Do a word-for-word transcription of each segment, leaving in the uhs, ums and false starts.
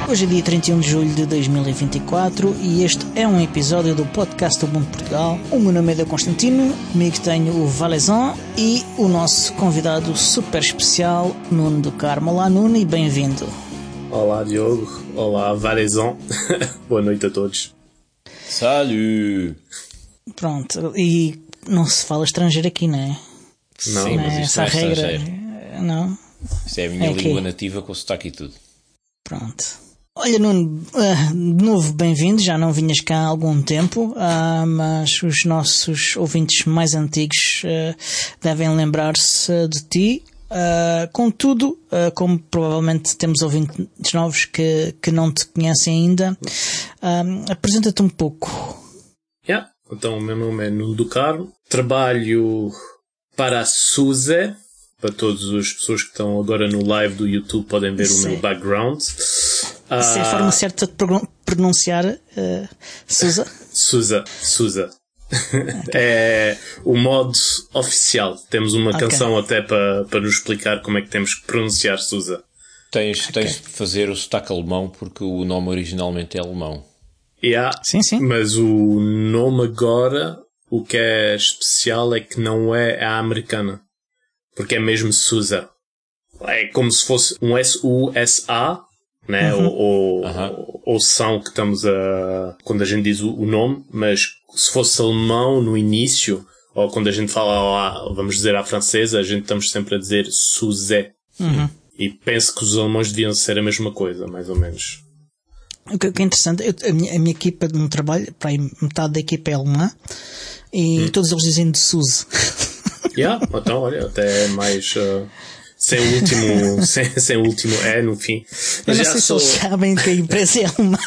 Hoje é dia trinta e um de julho de dois mil e vinte e quatro e este é um episódio do podcast do Mundo Portugal. O meu nome é Deu Constantino, comigo tenho o Valezon e o nosso convidado super especial, Nuno do Carmo. Olá Nuno e bem-vindo. Olá Diogo, olá Valezon, boa noite a todos. Salut! Pronto, e não se fala estrangeiro aqui, não é? Não, Sim, mas isto essa é regra, estrangeiro. Não? Isto é a minha é língua que... nativa com sotaque e tudo. Pronto. Olha Nuno, uh, de novo bem-vindo, já não vinhas cá há algum tempo, uh, mas os nossos ouvintes mais antigos uh, devem lembrar-se de ti. Uh, contudo, uh, como provavelmente temos ouvintes novos que, que não te conhecem ainda, uh, apresenta-te um pouco. Yeah. Então, o meu nome é Nuno do Carmo, trabalho para a SUSE. Para todas as pessoas que estão agora no live do YouTube podem ver Isso o meu é. background. Isso uh, é a forma certa de pronunciar uh, Sousa? Sousa, Sousa. Okay. É o modo oficial. Temos uma okay. canção até para, para nos explicar como é que temos que pronunciar Sousa. Tens, tens okay. de fazer o sotaque alemão porque o nome originalmente é alemão. Yeah, sim, sim. Mas o nome agora, o que é especial é que não é a americana. Porque é mesmo Sousa. É como se fosse um S U S A, né? Uhum. Ou, uhum. ou são que estamos a... Quando a gente diz o, o nome, mas se fosse alemão no início, ou quando a gente fala, vamos dizer, à francesa, a gente estamos sempre a dizer Sousa. Uhum. E penso que os alemães deviam ser a mesma coisa, mais ou menos. O que é interessante, eu, a, minha, a minha equipa de um trabalho, para aí, metade da equipa é alemã, e hum. todos eles dizem de Sousa. Yeah, então, olha, até mais uh, sem o último sem, sem o último é no fim. Mas eu não sei sou... se eles sabem que a empresa é alemã.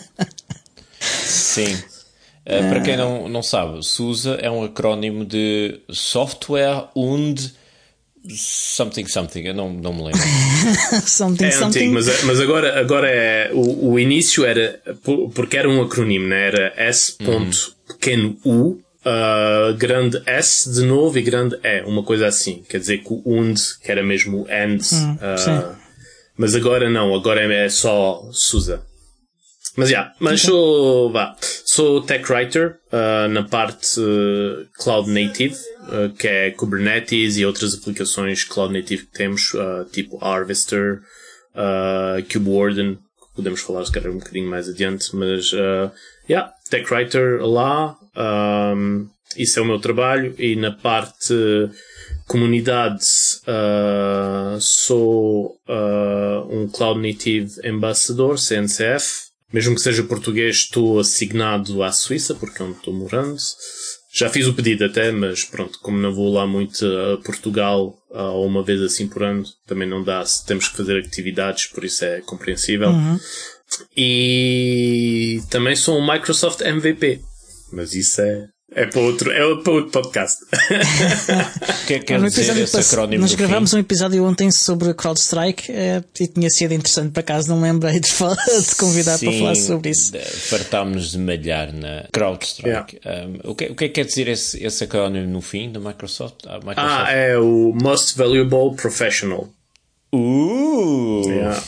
Sim. Uh, para quem não, não sabe, SUSE é um acrónimo de Software und something something, eu não, não me lembro. something, é something. antigo, mas, mas agora, agora é o, o início era porque era um acronimo, né? Era S. Uhum. Pequeno U. Uh, grande S de novo e grande E, uma coisa assim. Quer dizer que o und, que era mesmo o and, hum, uh, mas agora não, agora é só Sousa. Mas já, yeah, mas okay. sou, vá, sou tech writer uh, na parte uh, Cloud Native, uh, que é Kubernetes e outras aplicações Cloud Native que temos, uh, tipo Harvester, uh, KubeWarden, podemos falar se calhar um bocadinho mais adiante, mas uh, yeah, tech writer lá. Um, isso é o meu trabalho. E na parte comunidade uh, sou uh, um Cloud Native Ambassador, C N C F. Mesmo que seja português, estou assignado à Suíça porque é onde estou morando. Já fiz o pedido até, mas pronto, como não vou lá muito a Portugal uh, ou uma vez assim por ano, também não dá, temos que fazer atividades, por isso é compreensível. Uhum. E também sou um Microsoft M V P. Mas isso é, é, para, outro, é para outro podcast. O que é que quer dizer esse acrónimo? Nós gravámos um episódio ontem sobre CrowdStrike é, e tinha sido interessante, por acaso não me lembrei de, falar, de convidar Sim, para falar sobre isso. Fartámos de malhar na CrowdStrike. Yeah. Um, o, que, o que é que quer dizer esse, esse acrónimo no fim da Microsoft? Ah, Microsoft? ah, é o Most Valuable Professional. Uh! Yeah.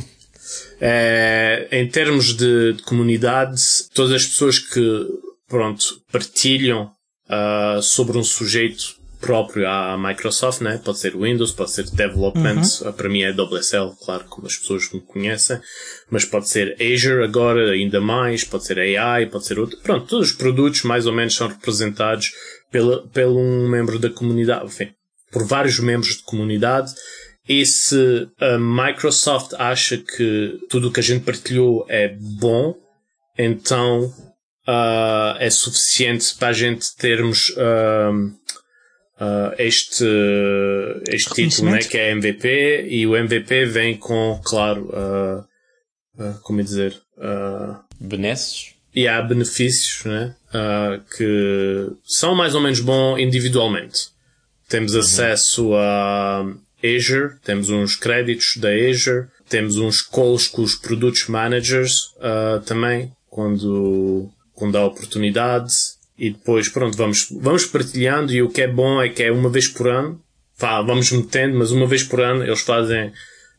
É, em termos de, de comunidade, todas as pessoas que pronto, partilham uh, sobre um sujeito próprio à Microsoft, né? Pode ser Windows, pode ser Development, uhum. uh, para mim é W S L, claro, como as pessoas me conhecem, mas pode ser Azure agora, ainda mais, pode ser A I, pode ser outro. Pronto, todos os produtos mais ou menos são representados pela, pelo um membro da comunidade, enfim, por vários membros de comunidade. E se a Microsoft acha que tudo o que a gente partilhou é bom, então Uh, é suficiente para a gente termos uh, uh, este, este título, né, que é M V P, e o M V P vem com, claro, uh, uh, como é dizer, uh, benesses e há benefícios, né, uh, que são mais ou menos bons individualmente. Temos uhum. acesso a Azure, temos uns créditos da Azure, temos uns calls com os produtos managers uh, também, quando quando há oportunidade, e depois, pronto, vamos, vamos partilhando, e o que é bom é que é uma vez por ano, vá, vamos metendo, mas uma vez por ano eles fazem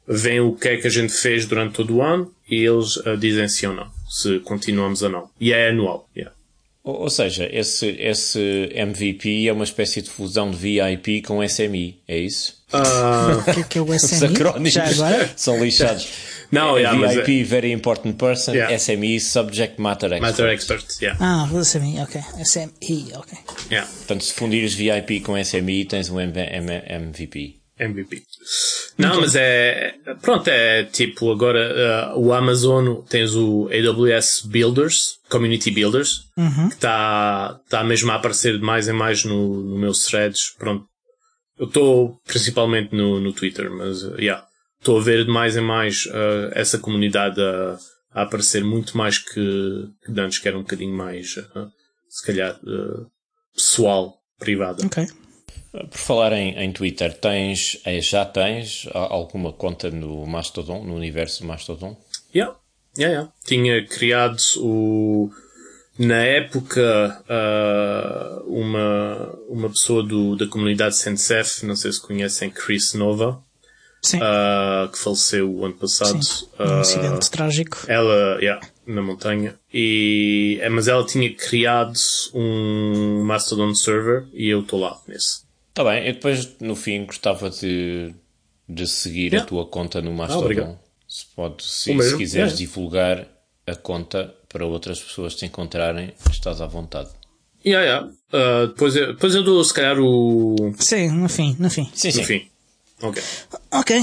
veem o que é que a gente fez durante todo o ano e eles uh, dizem sim ou não, se continuamos ou não. E é anual, yeah. Ou, ou seja, esse, esse M V P é uma espécie de fusão de V I P com S M I, é isso? Uh... O que é que é o S Os M I? acrónimos Já agora? são lixados. Não, yeah, V I P, é... Very Important Person, yeah. S M I, Subject Matter Expert. Matter Expert, yeah. Ah, o S M I, ok. S M I, ok. Yeah. Portanto, se fundires V I P com S M I, tens um M V P. M V P. Não, okay. Mas é... Pronto, é tipo, agora uh, o Amazon, tens o A W S Builders, Community Builders, uhum. que está tá mesmo a aparecer de mais em mais no, no meus threads. Pronto. Eu estou principalmente no, no Twitter, mas, uh, yeah. Estou a ver de mais em mais uh, essa comunidade a, a aparecer muito mais que, que antes, que era um bocadinho mais, uh, se calhar, uh, pessoal, privada. Ok. Por falar em, em Twitter, tens, já tens alguma conta no Mastodon, no universo do Mastodon? Yeah, yeah, yeah. Tinha criado o, na época uh, uma, uma pessoa do, da comunidade Sensef, não sei se conhecem, Chris Nova, Sim. Uh, que faleceu o ano passado. Sim, um incidente uh, trágico. Ela, yeah, na montanha. E, mas ela tinha criado um Mastodon server e eu estou lá nesse. Tá bem, eu depois no fim gostava de, de seguir yeah. a tua conta no Mastodon. Ah, se pode, se, se quiseres yeah. divulgar a conta para outras pessoas te encontrarem, estás à vontade. Yeah, yeah. Uh, depois, eu, depois eu dou se calhar o... Sim, no fim, no fim. Sim, sim. No fim. Ok. Ok.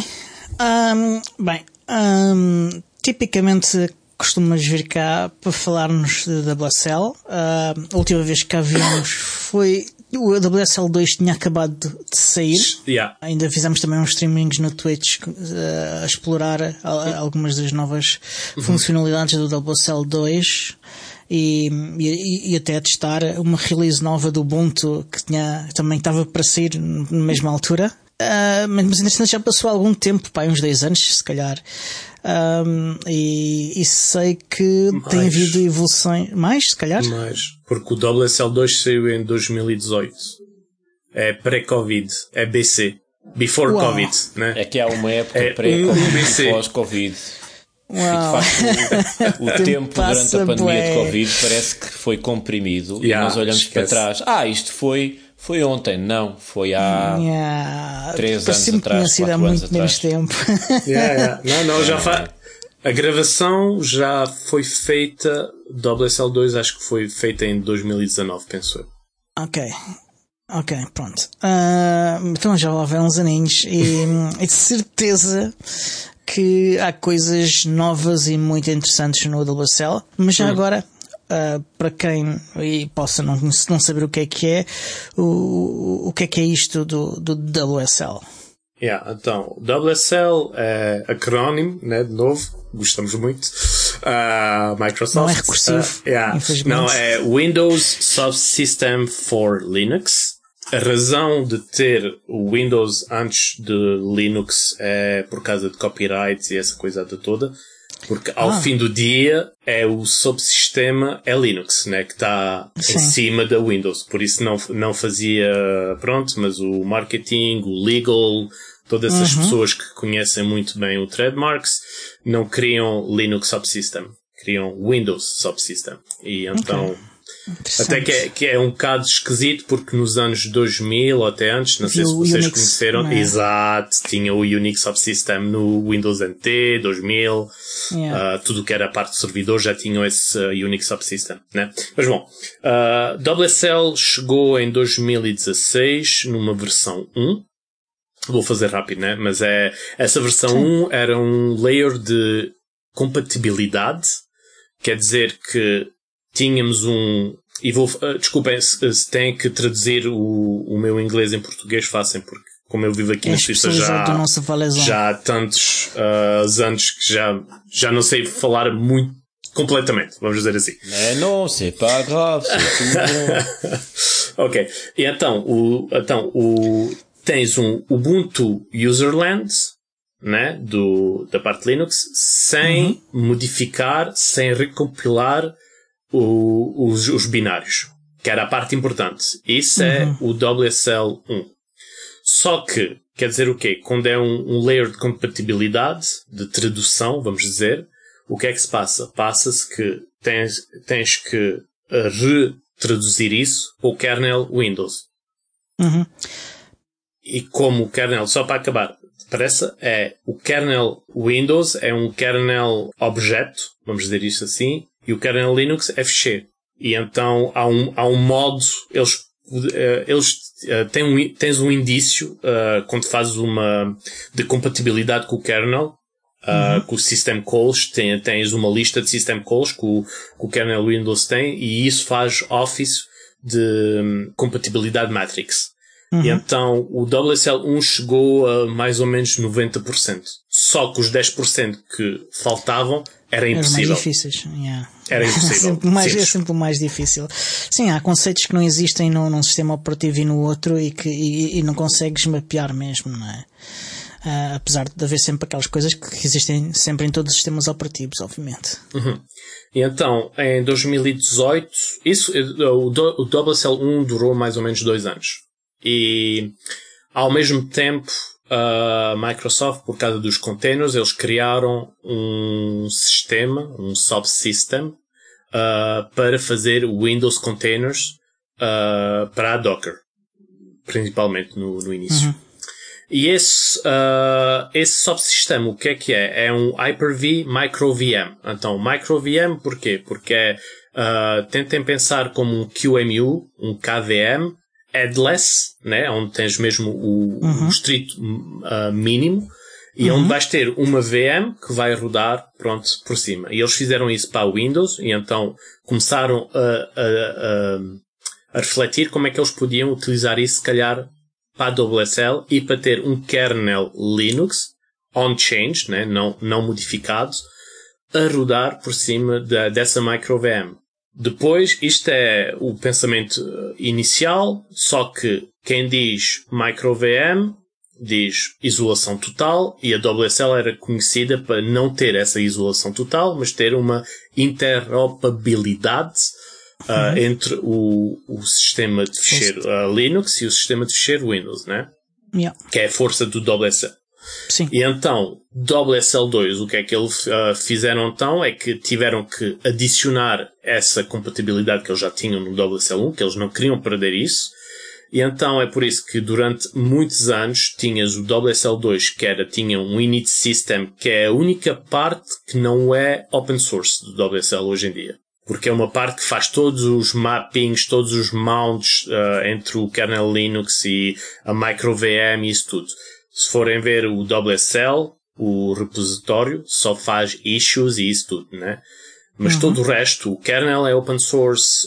Um, bem, um, tipicamente costumas vir cá para falar-nos de W S L. Uh, a última vez que cá viemos foi... O W S L dois tinha acabado de, de sair. Yeah. Ainda fizemos também uns streamings no Twitch uh, a explorar a, algumas das novas uhum. funcionalidades do W S L dois e, e, e até a testar uma release nova do Ubuntu que tinha, também estava para sair na mesma altura. Uh, mas interessante, já passou algum tempo, pá, uns dois anos se calhar. Um, e, e sei que mais. Tem havido evoluções mais, se calhar mais, porque o W S L dois saiu em dois mil e dezoito, é pré-Covid, é B C, before Uau. Covid, né? É que há uma época é pré-Covid, pós-Covid. Uau. E de facto o, o tempo durante a pandemia bem. de Covid parece que foi comprimido yeah, e nós olhamos esquece. para trás, ah, isto foi Foi ontem, não. Foi há yeah. três anos atrás, quatro há anos muito atrás. menos tempo. Yeah, yeah. Não, não, já faz. A gravação já foi feita. W S L dois acho que foi feita em dois mil e dezanove, penso eu. Ok. Ok, pronto. Uh, então já lá vão uns aninhos e, e de certeza que há coisas novas e muito interessantes no W S L, mas já hum. agora... Uh, para quem e possa não, não saber o que é que é, o, o que é que é isto do, do W S L? Yeah, então, W S L é acrónimo, né, de novo, gostamos muito. Uh, Microsoft. Não é recursivo, uh, yeah. Não, é Windows Subsystem for Linux. A razão de ter o Windows antes de Linux é por causa de copyrights e essa coisa toda. Porque ao ah. fim do dia é o subsistema é Linux, né, que está em cima da Windows. Por isso não, não fazia, pronto, mas o marketing, o legal, todas essas uhum. pessoas que conhecem muito bem o trademarks não criam Linux Subsystem, criam Windows Subsystem. E então... Okay. Até que é, que é um bocado esquisito porque nos anos dois mil ou até antes, não sei se vocês Unix, conheceram, é? Exato, tinha o Unix Subsystem no Windows N T dois mil, yeah. uh, tudo que era parte do servidor já tinha esse uh, Unix Subsystem, né? Mas bom, uh, W S L chegou em dois mil e dezasseis numa versão um, vou fazer rápido, né? Mas é, essa versão Sim. um era um layer de compatibilidade, quer dizer que tínhamos um... E vou... Uh, desculpem, se, se têm que traduzir o, o meu inglês em português, façam, porque como eu vivo aqui é na Suíça já, já há tantos uh, anos que já, já não sei falar muito completamente, vamos dizer assim. É, não, c'est pas grave, c'est tudo. Ok. E então, o, então o, tens um Ubuntu Userland, né, do, da parte Linux, sem uhum. modificar, sem recompilar O, os, os binários, que era a parte importante. Isso é uhum. o W S L um. Só que quer dizer o quê? Quando é um, um layer de compatibilidade, de tradução, vamos dizer, o que é que se passa? Passa-se que tens, tens que retraduzir isso para o kernel Windows. Uhum. E como o kernel, só para acabar, depressa, é o kernel Windows é um kernel objeto, vamos dizer isso assim, e o kernel Linux é ficheiro. E então há um, há um modo, eles, uh, eles uh, têm um, tens um indício uh, quando fazes uma de compatibilidade com o kernel, uh, uhum. com o system calls, tem, tens uma lista de system calls que o, que o kernel Windows tem, e isso faz office de um, compatibilidade matrix. Uhum. E então o W S L um chegou a mais ou menos noventa por cento. Só que os dez por cento que faltavam era impossível. Era mais difíceis. Yeah. Era impossível. sempre mais, é sempre o mais difícil. Sim, há conceitos que não existem num, num sistema operativo e no outro e que e, e não consegues mapear mesmo, não é? Uh, apesar de haver sempre aquelas coisas que existem sempre em todos os sistemas operativos, obviamente. Uhum. E então, em dois mil e dezoito, isso, o, o W S L um durou mais ou menos dois anos. E, ao mesmo tempo, a Microsoft, por causa dos containers, eles criaram um sistema, um subsystem, uh, para fazer Windows containers uh, para a Docker, principalmente no, no início. Uhum. E esse, uh, esse subsistema, o que é que é? É um Hyper-V Micro V M. Então, Micro V M, porquê? Porque é, uh, tentem pensar como um Q M U, um K V M, headless, né? Onde tens mesmo o, uhum. o estrito uh, mínimo, e uhum. onde vais ter uma V M que vai rodar, pronto, por cima. E eles fizeram isso para o Windows, e então começaram a, a, a, a refletir como é que eles podiam utilizar isso, se calhar, para a W S L e para ter um kernel Linux on-change, né? não, não modificado, a rodar por cima da, dessa micro V M. Depois, isto é o pensamento inicial, só que quem diz micro V M diz isolação total, e a W S L era conhecida para não ter essa isolação total, mas ter uma interoperabilidade uh, uhum. entre o, o sistema de ficheiro uh, Linux e o sistema de ficheiro Windows, né? Yeah. Que é a força do W S L. Sim. E então, W S L dois, o que é que eles uh, fizeram então é que tiveram que adicionar essa compatibilidade que eles já tinham no W S L um, que eles não queriam perder isso. E então é por isso que durante muitos anos tinhas o W S L dois, que era, tinha um init system, que é a única parte que não é open source do W S L hoje em dia. Porque é uma parte que faz todos os mappings, todos os mounts uh, entre o kernel Linux e a micro V M e isso tudo. Se forem ver o W S L, o repositório só faz issues e isso tudo, né? Mas uhum. todo o resto, o kernel é open source,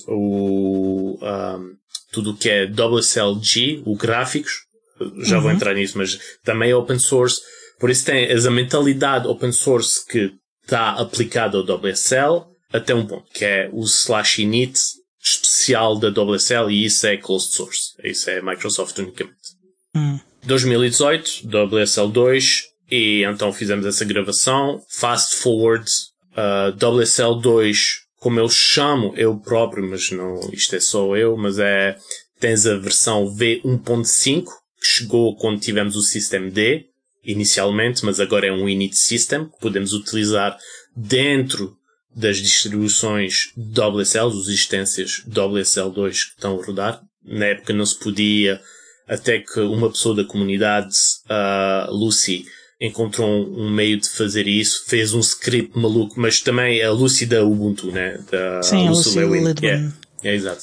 o, um, tudo o que é W S L G, o gráficos, já uhum. vou entrar nisso, mas também é open source. Por isso tem essa mentalidade open source que está aplicada ao W S L até um ponto, que é o slash init especial da W S L, e isso é closed source. Isso é Microsoft unicamente. Uhum. dois mil e dezoito, W S L dois, e então fizemos essa gravação. Fast forward, uh, W S L dois, como eu chamo, eu próprio, mas não, isto é só eu, mas é, tens a versão V um ponto cinco, que chegou quando tivemos o System D, inicialmente, mas agora é um init system, que podemos utilizar dentro das distribuições W S L, as existências W S L dois que estão a rodar. Na época não se podia, até que uma pessoa da comunidade, uh, Lucy, encontrou um, um meio de fazer isso, fez um script maluco, mas também a Lucy da Ubuntu, né? Da Sim, Lucy Lewin. É, é, exato.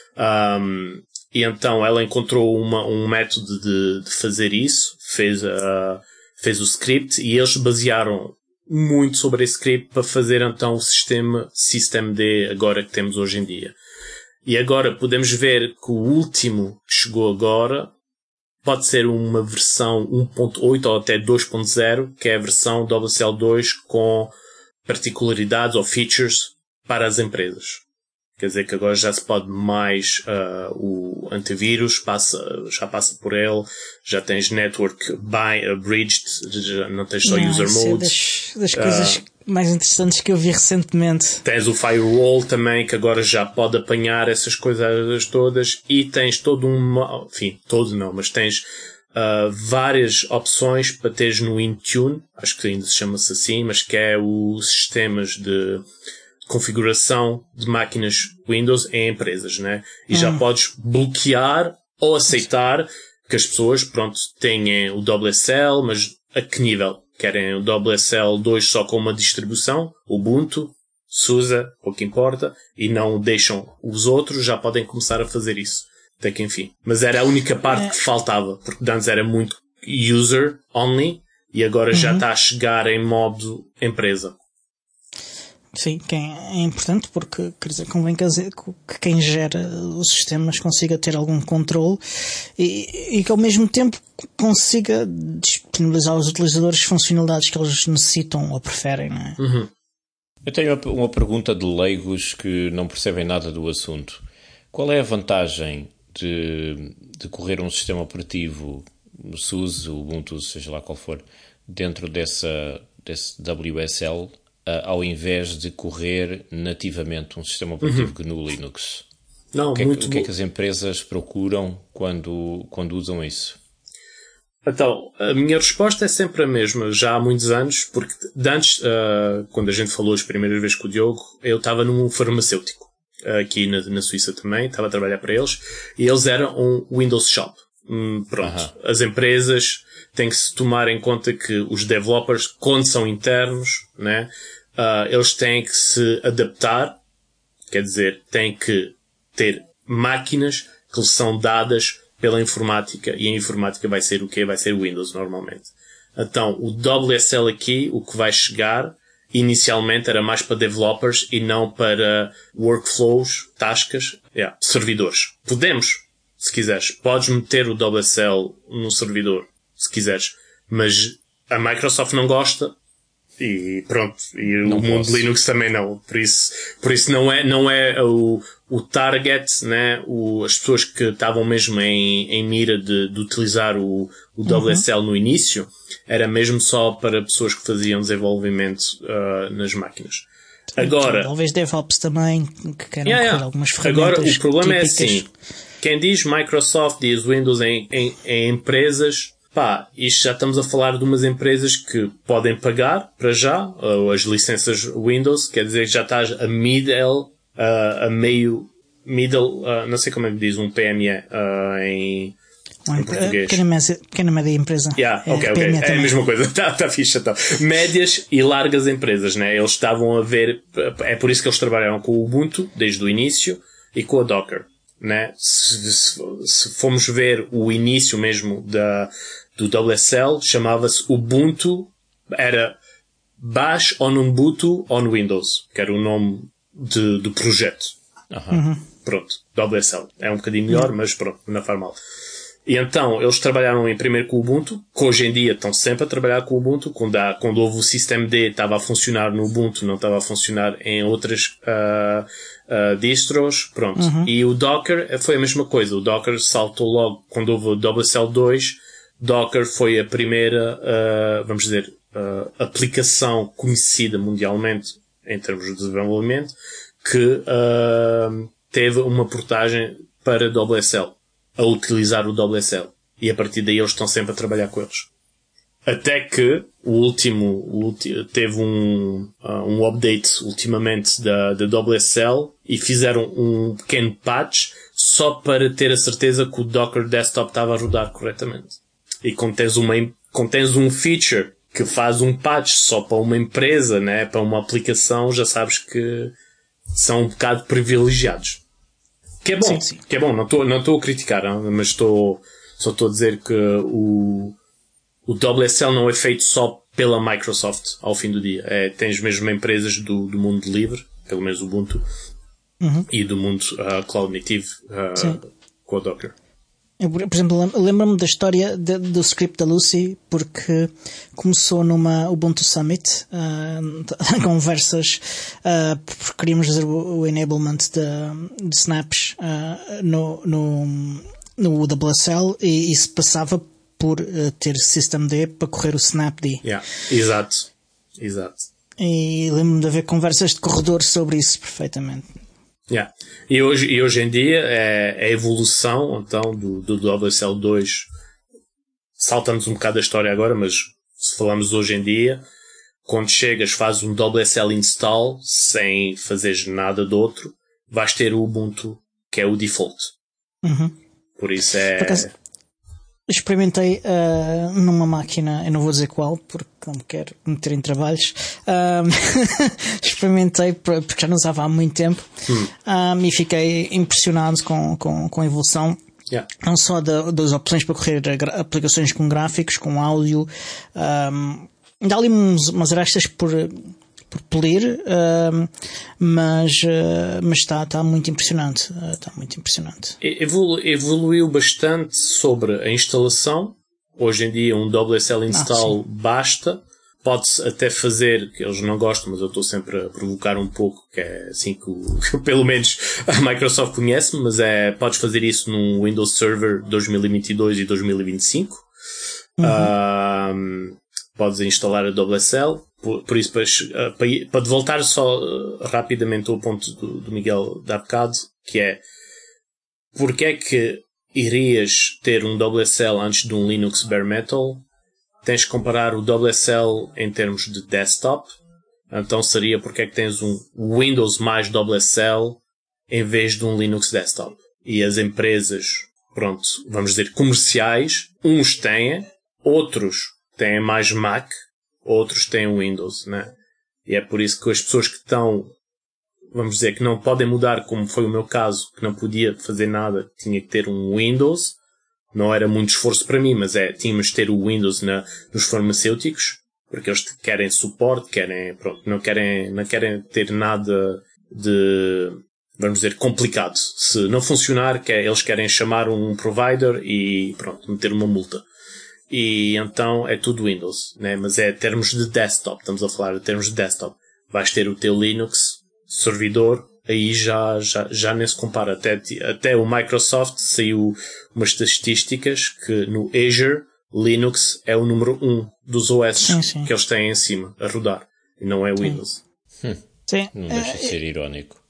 Um, e então ela encontrou uma, um método de, de fazer isso, fez, uh, fez o script, e eles basearam muito sobre esse script para fazer então o sistema Systemd agora que temos hoje em dia. E agora podemos ver que o último que chegou agora pode ser uma versão um ponto oito ou até dois ponto zero, que é a versão W S L dois com particularidades ou features para as empresas. Quer dizer que agora já se pode mais, uh, o antivírus passa, já passa por ele, já tens network by, uh, bridged, já não tens só não, user mode. É das, das coisas uh, mais interessantes que eu vi recentemente. Tens o firewall também, que agora já pode apanhar essas coisas todas, e tens todo um, enfim, todo não, mas tens uh, várias opções para teres no Intune, acho que ainda se chama-se assim, mas que é os sistemas de configuração de máquinas Windows em empresas, né? E hum. já podes bloquear ou aceitar que as pessoas, pronto, tenham o W S L, mas a que nível? Querem o W S L dois só com uma distribuição, Ubuntu, SUSE, pouco importa, e não deixam os outros, já podem começar a fazer isso. Até que enfim. Mas era a única parte é. que faltava, porque antes era muito user only, e agora uhum. já está a chegar em modo empresa. Sim, que é importante porque, quer dizer, convém que quem gera os sistemas consiga ter algum controle e, e que ao mesmo tempo consiga disponibilizar aos utilizadores funcionalidades que eles necessitam ou preferem, não é? Uhum. Eu tenho uma pergunta de leigos que não percebem nada do assunto. Qual é a vantagem de, de correr um sistema operativo, o SUSE, o Ubuntu, seja lá qual for, dentro dessa, desse W S L, Uh, ao invés de correr nativamente um sistema operativo uhum. G N U Linux? Não, o que, muito é, o que é que as empresas procuram quando, quando usam isso? Então, a minha resposta é sempre a mesma, já há muitos anos, porque de antes, uh, quando a gente falou as primeiras vezes com o Diogo, eu estava num farmacêutico, uh, aqui na, na Suíça também, estava a trabalhar para eles, e eles eram um Windows Shop. Hum, pronto, uh-huh. As empresas têm que se tomar em conta que os developers, quando são internos, né, uh, eles têm que se adaptar, quer dizer, têm que ter máquinas que lhes são dadas pela informática, e a informática vai ser o quê? Vai ser o Windows, normalmente. Então, o W S L aqui, o que vai chegar, inicialmente era mais para developers e não para workflows, tascas, yeah, servidores. Podemos, se quiseres, podes meter o W S L no servidor, se quiseres, mas a Microsoft não gosta e pronto, e não o mundo Linux também não, por isso, por isso não é, não é o, o target, né, o, as pessoas que estavam mesmo em, em mira de, de utilizar o, o W S L uhum. no início, era mesmo só para pessoas que faziam desenvolvimento uh, nas máquinas. Agora, talvez DevOps também, que querem yeah, yeah. algumas ferramentas. Agora, o problema típicas. é assim, quem diz Microsoft diz Windows em, em, em empresas, pá, isto já estamos a falar de umas empresas que podem pagar, para já, uh, as licenças Windows, quer dizer que já estás a middle, uh, a meio, middle, uh, não sei como é que diz, um P M E uh, em, Uma em português. Pequena, média, pequena média empresa. Yeah, ok, ok. É a mesma coisa. Está tá fixe, então. Médias e largas empresas, né? Eles estavam a ver, é por isso que eles trabalharam com o Ubuntu, desde o início, e com a Docker, né? Se, se, se formos ver o início mesmo da, do W S L, chamava-se Ubuntu, era Bash on Ubuntu on Windows, que era o nome de, do projeto. Uhum. Pronto, W S L. É um bocadinho melhor, uhum. mas pronto, não faz mal. E então, eles trabalharam em primeiro com o Ubuntu, que hoje em dia estão sempre a trabalhar com o Ubuntu. Quando, há, quando houve o systemd, estava a funcionar no Ubuntu, não estava a funcionar em outras uh, uh, distros. Pronto. Uhum. E o Docker foi a mesma coisa. O Docker saltou logo, quando houve o W S L dois, Docker foi a primeira, uh, vamos dizer, uh, aplicação conhecida mundialmente, em termos de desenvolvimento, que uh, teve uma portagem para W S L. A utilizar o W S L. E a partir daí eles estão sempre a trabalhar com eles. Até que o último, o ulti, teve um, uh, um update ultimamente da, da W S L e fizeram um pequeno patch só para ter a certeza que o Docker Desktop estava a rodar corretamente. E quando tens, uma, quando tens um feature que faz um patch só para uma empresa, né, para uma aplicação, já sabes que são um bocado privilegiados. Que é bom, sim, sim. que é bom, não estou não estou a criticar, não, mas estou, só estou a dizer que o, o W S L não é feito só pela Microsoft ao fim do dia. É, tens mesmo empresas do, do mundo livre, pelo menos o Ubuntu, uhum. e do mundo uh, Cloud Native uh, com o Docker. Eu, por exemplo, lembro-me da história de, do script da Lucy, porque começou numa Ubuntu Summit, uh, conversas, uh, porque queríamos fazer o, o enablement de, de snaps uh, no, no, no W S L, e isso passava por uh, ter systemd para correr o snapd. Yeah. Exato, exato. E lembro-me de haver conversas de corredor sobre isso perfeitamente. Yeah. E, hoje, e hoje em dia é a evolução então do, do W S L dois saltamos um bocado a história agora, mas se falamos hoje em dia, quando chegas, fazes um W S L install sem fazeres nada de outro, vais ter o Ubuntu, que é o default. Uhum. Por isso é... Por acaso, experimentei uh, numa máquina, eu não vou dizer qual, porque não me quero meter em trabalhos. Um, experimentei porque já não usava há muito tempo hum. um, e fiquei impressionado com, com, com a evolução. Yeah. Não só da, das opções para correr aplicações com gráficos, com áudio. Um, dá ali uns, umas arestas por, por polir, um, mas, uh, mas está, está muito impressionante. Uh, está muito impressionante. Evolu- evoluiu bastante sobre a instalação. Hoje em dia um W S L install ah, basta. Pode-se até fazer, que eles não gostam, mas eu estou sempre a provocar um pouco, que é assim que, o, que pelo menos a Microsoft conhece, mas é, podes fazer isso num Windows Server dois mil e vinte e dois e dois mil e vinte e cinco. Uhum. Um, podes instalar a W S L. Por, por isso, para, para, para voltar só uh, rapidamente ao ponto do, do Miguel de há bocado, que é, porque é que irias ter um W S L antes de um Linux Bare Metal? Tens que comparar o W S L em termos de desktop. Então seria porque é que tens um Windows mais W S L em vez de um Linux desktop. E as empresas, pronto, vamos dizer comerciais, uns têm, outros têm mais Mac, outros têm Windows, né? E é por isso que as pessoas que estão, vamos dizer, que não podem mudar, como foi o meu caso, que não podia fazer nada, tinha que ter um Windows. Não era muito esforço para mim, mas é, tínhamos de ter o Windows na, nos farmacêuticos, porque eles querem suporte, querem, pronto, não querem, não querem ter nada de, vamos dizer, complicado. Se não funcionar, que é, eles querem chamar um provider e, pronto, meter uma multa. E então é tudo Windows, né? Mas é termos de desktop, estamos a falar de termos de desktop. Vais ter o teu Linux, servidor, aí já, já, já nem se compara. Até, até o Microsoft saiu umas estatísticas que no Azure, Linux é o número um dos O S sim, sim. que eles têm em cima, a rodar. E não é o Windows. Hum. Sim. Não deixa de ser irónico.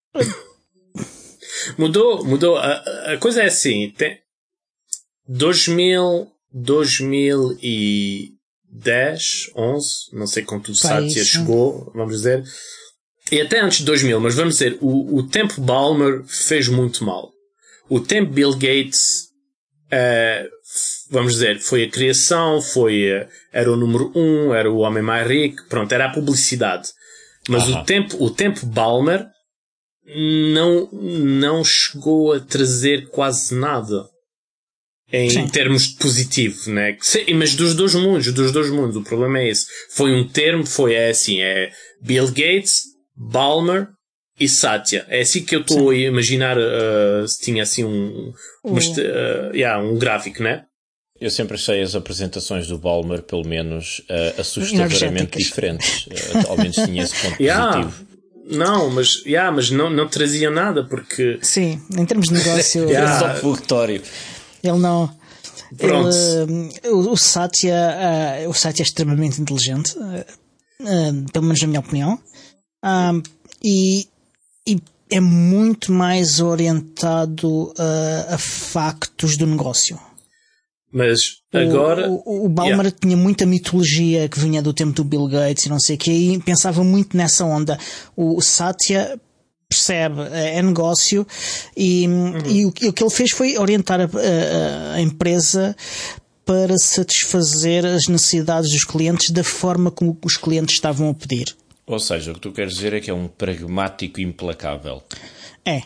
Mudou, mudou. A, a coisa é assim, tem dois mil, dois mil e dez, onze, não sei quando o Satya chegou, vamos dizer... E até antes de dois mil, mas vamos dizer, o, o tempo Ballmer fez muito mal. O tempo Bill Gates, uh, vamos dizer, foi a criação, foi, uh, era o número um, era o homem mais rico, pronto, era a publicidade. Mas uh-huh. o tempo, o tempo Ballmer não, não chegou a trazer quase nada em Sim. termos de positivo, né? Mas dos dois mundos, dos dois mundos, o problema é esse. Foi um termo, foi é assim, é Bill Gates, Ballmer e Satya. É assim que eu estou a imaginar uh, se tinha assim um, uh. uma, uh, yeah, um gráfico, né? Eu sempre achei as apresentações do Ballmer, pelo menos, uh, assustadoramente diferentes. Uh, ao menos tinha esse ponto yeah. positivo. Não, mas, yeah, mas não, não trazia nada porque... Sim, em termos de negócio... yeah. Era só publicitário. Ele não... Pronto. Ele, uh, o, Satya, uh, o Satya é extremamente inteligente, uh, uh, pelo menos na minha opinião. Um, e, e é muito mais orientado uh, a factos do negócio. Mas agora... O, o, o Ballmer yeah. tinha muita mitologia que vinha do tempo do Bill Gates e não sei o que, e pensava muito nessa onda. O, o Satya percebe, é negócio e, uhum. e, o, e o que ele fez foi orientar a, a, a empresa para satisfazer as necessidades dos clientes da forma como os clientes estavam a pedir. Ou seja, o que tu queres dizer é que é um pragmático implacável. É.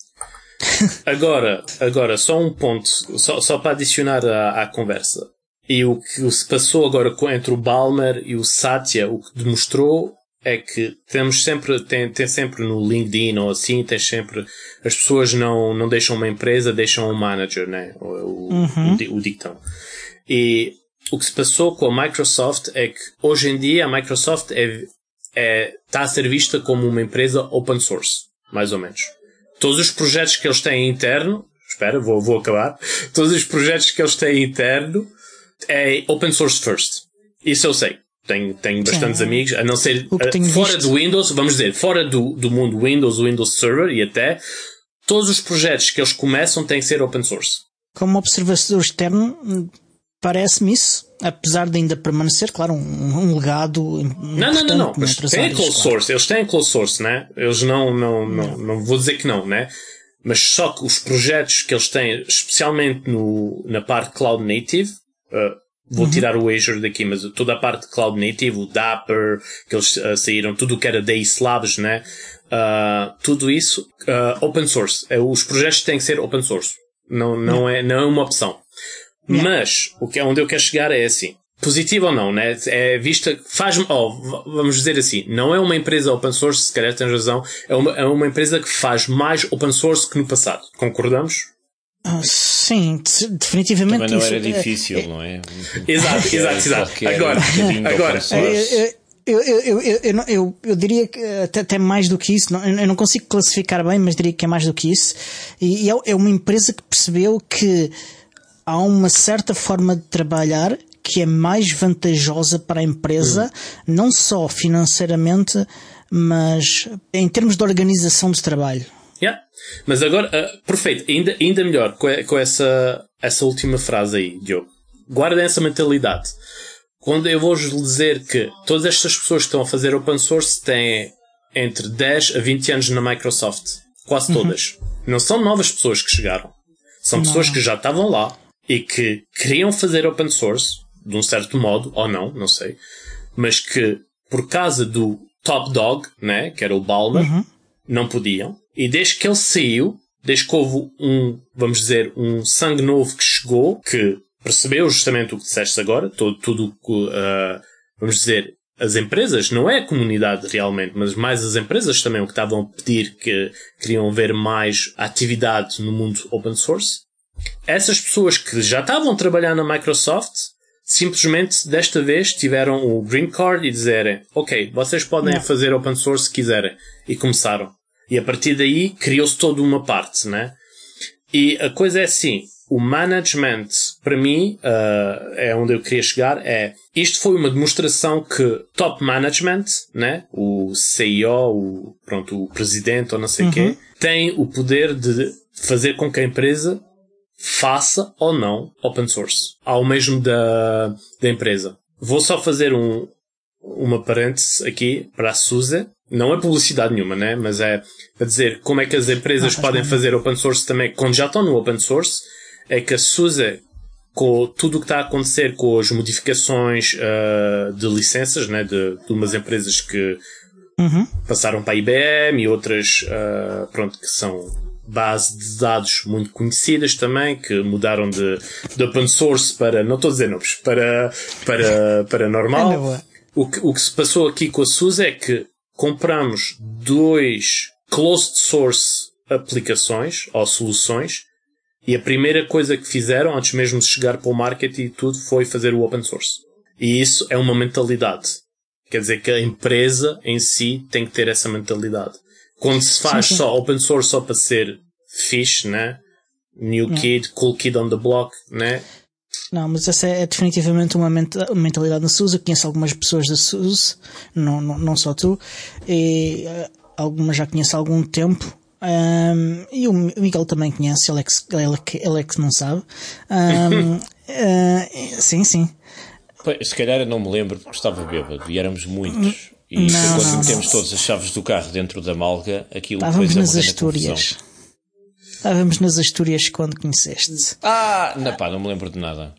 Agora, agora só um ponto, só, só para adicionar à, à conversa. E o que se passou agora entre o Ballmer e o Satya, o que demonstrou é que temos sempre, tem, tem sempre no LinkedIn ou assim, tem sempre, as pessoas não, não deixam uma empresa, deixam um manager, né? O, uhum. o, o dictão. E o que se passou com a Microsoft é que hoje em dia a Microsoft é É, está a ser vista como uma empresa open source, mais ou menos. Todos os projetos que eles têm interno, espera, vou, vou acabar, todos os projetos que eles têm interno é open source first. Isso eu sei. Tenho, tenho bastantes Sim. amigos, a não ser a, fora visto. do Windows, vamos dizer, fora do, do mundo Windows, Windows Server e até, todos os projetos que eles começam têm que ser open source. Como observador externo, Parece-me isso, apesar de ainda permanecer, claro, um, um legado. Não, não, não, não. Mas têm closed claro. source, eles têm closed source, né? Eles não, não, não, não, não vou dizer que não, né? Mas só que os projetos que eles têm, especialmente no, na parte cloud native, uh, vou uhum. tirar o Azure daqui, mas toda a parte de cloud native, o Dapper, que eles uh, saíram, tudo o que era Deis Labs, né? Uh, tudo isso, uh, open source. É, os projetos têm que ser open source. Não, não, é, não é uma opção. Yeah. Mas, o que é onde eu quero chegar é assim. Positivo ou não, né? É vista, faz, oh, vamos dizer assim, não é uma empresa open source, se calhar tens razão, é uma, é uma empresa que faz mais open source que no passado. Concordamos? Ah, sim, definitivamente. Também não era difícil, é, não é? Exato, exato, exato. Agora, agora. Eu, eu, eu, eu, eu, eu, eu diria que até, até mais do que isso, não, eu não consigo classificar bem, mas diria que é mais do que isso. E é, é uma empresa que percebeu que há uma certa forma de trabalhar que é mais vantajosa para a empresa, uhum. não só financeiramente, mas em termos de organização de trabalho. Yeah. Mas agora, uh, perfeito, ainda, ainda melhor com, com essa, essa última frase aí, Diogo. Guardem essa mentalidade. Quando eu vou-vos dizer que todas estas pessoas que estão a fazer open source têm entre dez a vinte anos na Microsoft. Quase todas. Uhum. Não são novas pessoas que chegaram. São não. pessoas que já estavam lá e que queriam fazer open source, de um certo modo, ou não, não sei, mas que, por causa do top dog, né, que era o Ballmer, uhum. não podiam. E desde que ele saiu, desde que houve um, vamos dizer, um sangue novo que chegou, que percebeu justamente o que disseste agora, todo, tudo, uh, vamos dizer, as empresas, não é a comunidade realmente, mas mais as empresas também, o que estavam a pedir, que queriam ver mais atividade no mundo open source. Essas pessoas que já estavam a trabalhar na Microsoft, simplesmente desta vez tiveram o green card e dizerem, ok, vocês podem não. fazer open source se quiserem. E começaram. E a partir daí criou-se toda uma parte, né? E a coisa é assim, o management, para mim, uh, é onde eu queria chegar, é, isto foi uma demonstração que top management, né? O C E O, o, pronto, o presidente ou não sei o uhum. quê, tem o poder de fazer com que a empresa faça ou não open source, ao mesmo da, da empresa. Vou só fazer um, uma parêntese aqui para a SUSE. Não é publicidade nenhuma, né? Mas é a dizer como é que as empresas não, podem fazer open source também, quando já estão no open source, é que a SUSE, com tudo o que está a acontecer com as modificações uh, de licenças, né? De, de umas empresas que uhum. passaram para a I B M e outras, uh, pronto, que são bases de dados muito conhecidas também, que mudaram de, de open source para, não estou a dizer nomes, para, para, para normal. O que, o que se passou aqui com a SUSE é que compramos dois closed source aplicações ou soluções e a primeira coisa que fizeram, antes mesmo de chegar para o market e tudo, foi fazer o open source. E isso é uma mentalidade. Quer dizer que a empresa em si tem que ter essa mentalidade. Quando se faz sim, sim. só open source só para ser fixe, né? New não. kid, cool kid on the block, né? Não, mas essa é definitivamente uma mentalidade na SUSE. Eu conheço algumas pessoas da SUSE, não, não, não só tu, e uh, algumas já conheço há algum tempo. Um, e o Miguel também conhece, ele é que, ele é que, ele é que não sabe. Um, uh, sim, sim. Se calhar eu não me lembro porque estava bêbado e éramos muitos. E não, quando não, metemos não. todas as chaves do carro dentro da malga, aquilo estávamos depois nas Astúrias. Estávamos nas Astúrias quando conheceste. Ah, não, pá, não me lembro de nada.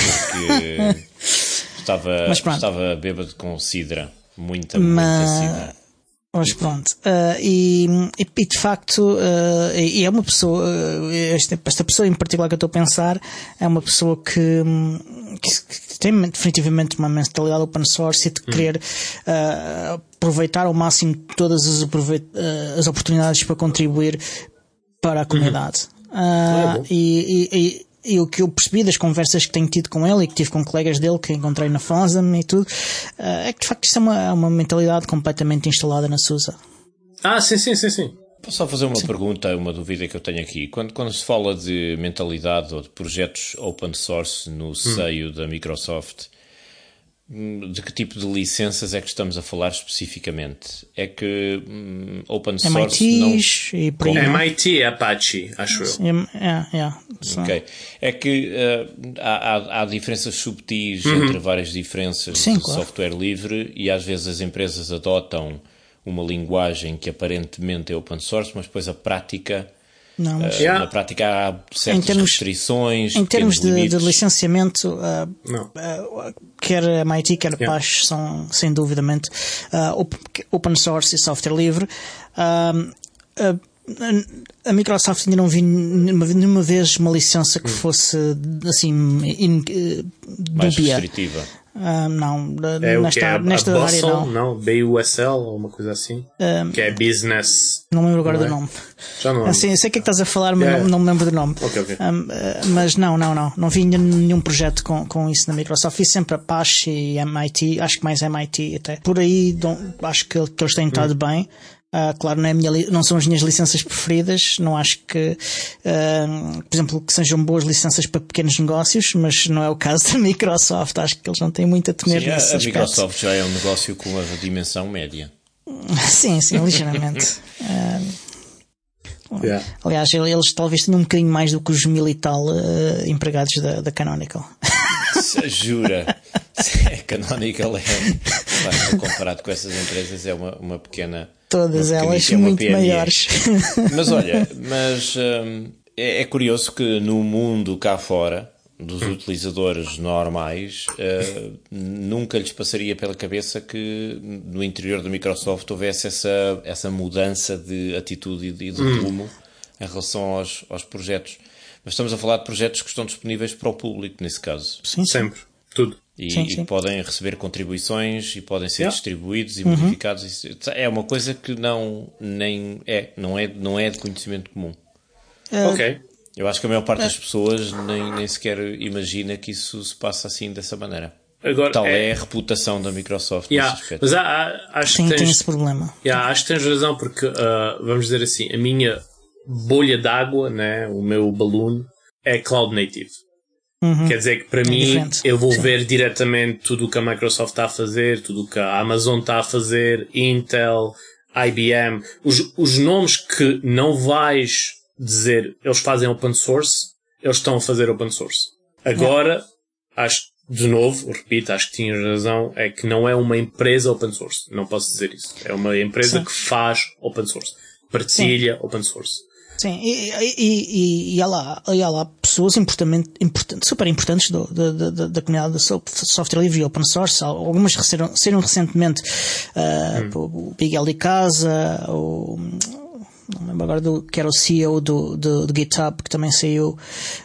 Porque estava, estava bêbado com sidra. Muita, muita Mas... sidra. Mas pronto. Uh, e, e de facto, uh, e é uma pessoa, uh, esta, esta pessoa em particular que eu estou a pensar, é uma pessoa que, que, que tem definitivamente uma mentalidade open source e de querer uh, aproveitar ao máximo todas as, uh, as oportunidades para contribuir para a comunidade. Uhum. Uh, e, e, e o que eu percebi das conversas que tenho tido com ele e que tive com colegas dele que encontrei na FOSDEM e tudo, é que de facto isto é uma, uma mentalidade completamente instalada na SUSE. Ah, sim, sim, sim, sim. Posso só fazer uma sim. pergunta, uma dúvida que eu tenho aqui. Quando, quando se fala de mentalidade ou de projetos open source no seio hum. da Microsoft, de que tipo de licenças é que estamos a falar especificamente? É que hum, open source M I Ts não... e por aí. M I T é Apache, acho eu. É, é. Ok. É que uh, há, há, há diferenças subtis uhum. entre várias diferenças Sim, de claro. software livre e às vezes as empresas adotam uma linguagem que aparentemente é open source, mas depois a prática... Não, mas... Uh, yeah. Na prática há certas em termos, restrições. Em termos de, de licenciamento, uh, não. Uh, quer M I T, quer yeah. Apache são, sem duvidamente, uh, open source e software livre. Uh, uh, a Microsoft ainda não vi nenhuma, nenhuma vez uma licença que fosse assim in, uh, mais dúbia. restritiva. Uh, não, é nesta, é a, nesta a área não. não, B U S L ou uma coisa assim, uh, que é business. Não me lembro agora não do é? nome. Já não assim, eu sei o que é que estás a falar, mas yeah. não, não me lembro do nome. Okay, okay. Um, uh, mas não, não, não. Não vi nenhum projeto com, com isso na Microsoft. Vi sempre Apache e M I T, acho que mais M I T até. Por aí, don't, acho que, que eles têm estado hum. bem. Uh, claro, não, é minha, não são as minhas licenças preferidas, não acho que, uh, por exemplo, que sejam boas licenças para pequenos negócios, mas não é o caso da Microsoft, acho que eles não têm muito a temer sim, nesse a, a aspecto. Microsoft já é um negócio com uma dimensão média. Sim, sim, ligeiramente. uh, yeah. Aliás, eles talvez tenham um bocadinho mais do que os mil e tal uh, empregados da, da Canonical. Jura? A Canonical é, comparado com essas empresas, é uma, uma pequena... Todas uma elas é muito P M E. maiores. Mas olha, mas hum, é, é curioso que no mundo cá fora, dos hum. utilizadores normais, uh, nunca lhes passaria pela cabeça que no interior da Microsoft houvesse essa, essa mudança de atitude e de hum. rumo em relação aos, aos projetos. Mas estamos a falar de projetos que estão disponíveis para o público, nesse caso. Sim, sempre. Tudo. E, sim, sim. e podem receber contribuições e podem ser yeah. distribuídos e uhum. modificados. É uma coisa que não, nem é, não, é, não é de conhecimento comum. Uh, ok. Eu acho que a maior parte das pessoas nem, nem sequer imagina que isso se passa assim dessa maneira. Agora, Tal é... é a reputação da Microsoft yeah, nesse aspecto. Mas há, há, acho sim, que tens, tem esse problema. Yeah, acho que tens razão, porque uh, vamos dizer assim, a minha bolha d'água, né, o meu balloon, é Cloud Native. Uhum. Quer dizer que para é mim diferente. eu vou sim. ver diretamente tudo o que a Microsoft está a fazer, tudo o que a Amazon está a fazer, Intel, I B M, os, os nomes que não vais dizer eles fazem open source, eles estão a fazer open source. Agora, yeah. acho de novo, repito, acho que tinhas razão, é que não é uma empresa open source, não posso dizer isso, é uma empresa sim. que faz open source, partilha sim. open source. Sim, e, e, e, e, há lá, e há lá pessoas importante, importante, super importantes do, da, da, da comunidade do software livre e open source. Algumas saíram, saíram recentemente, uh, hum. o Miguel de Casa, o, não lembro agora do, que era o C E O do, do, do GitHub, que também saiu,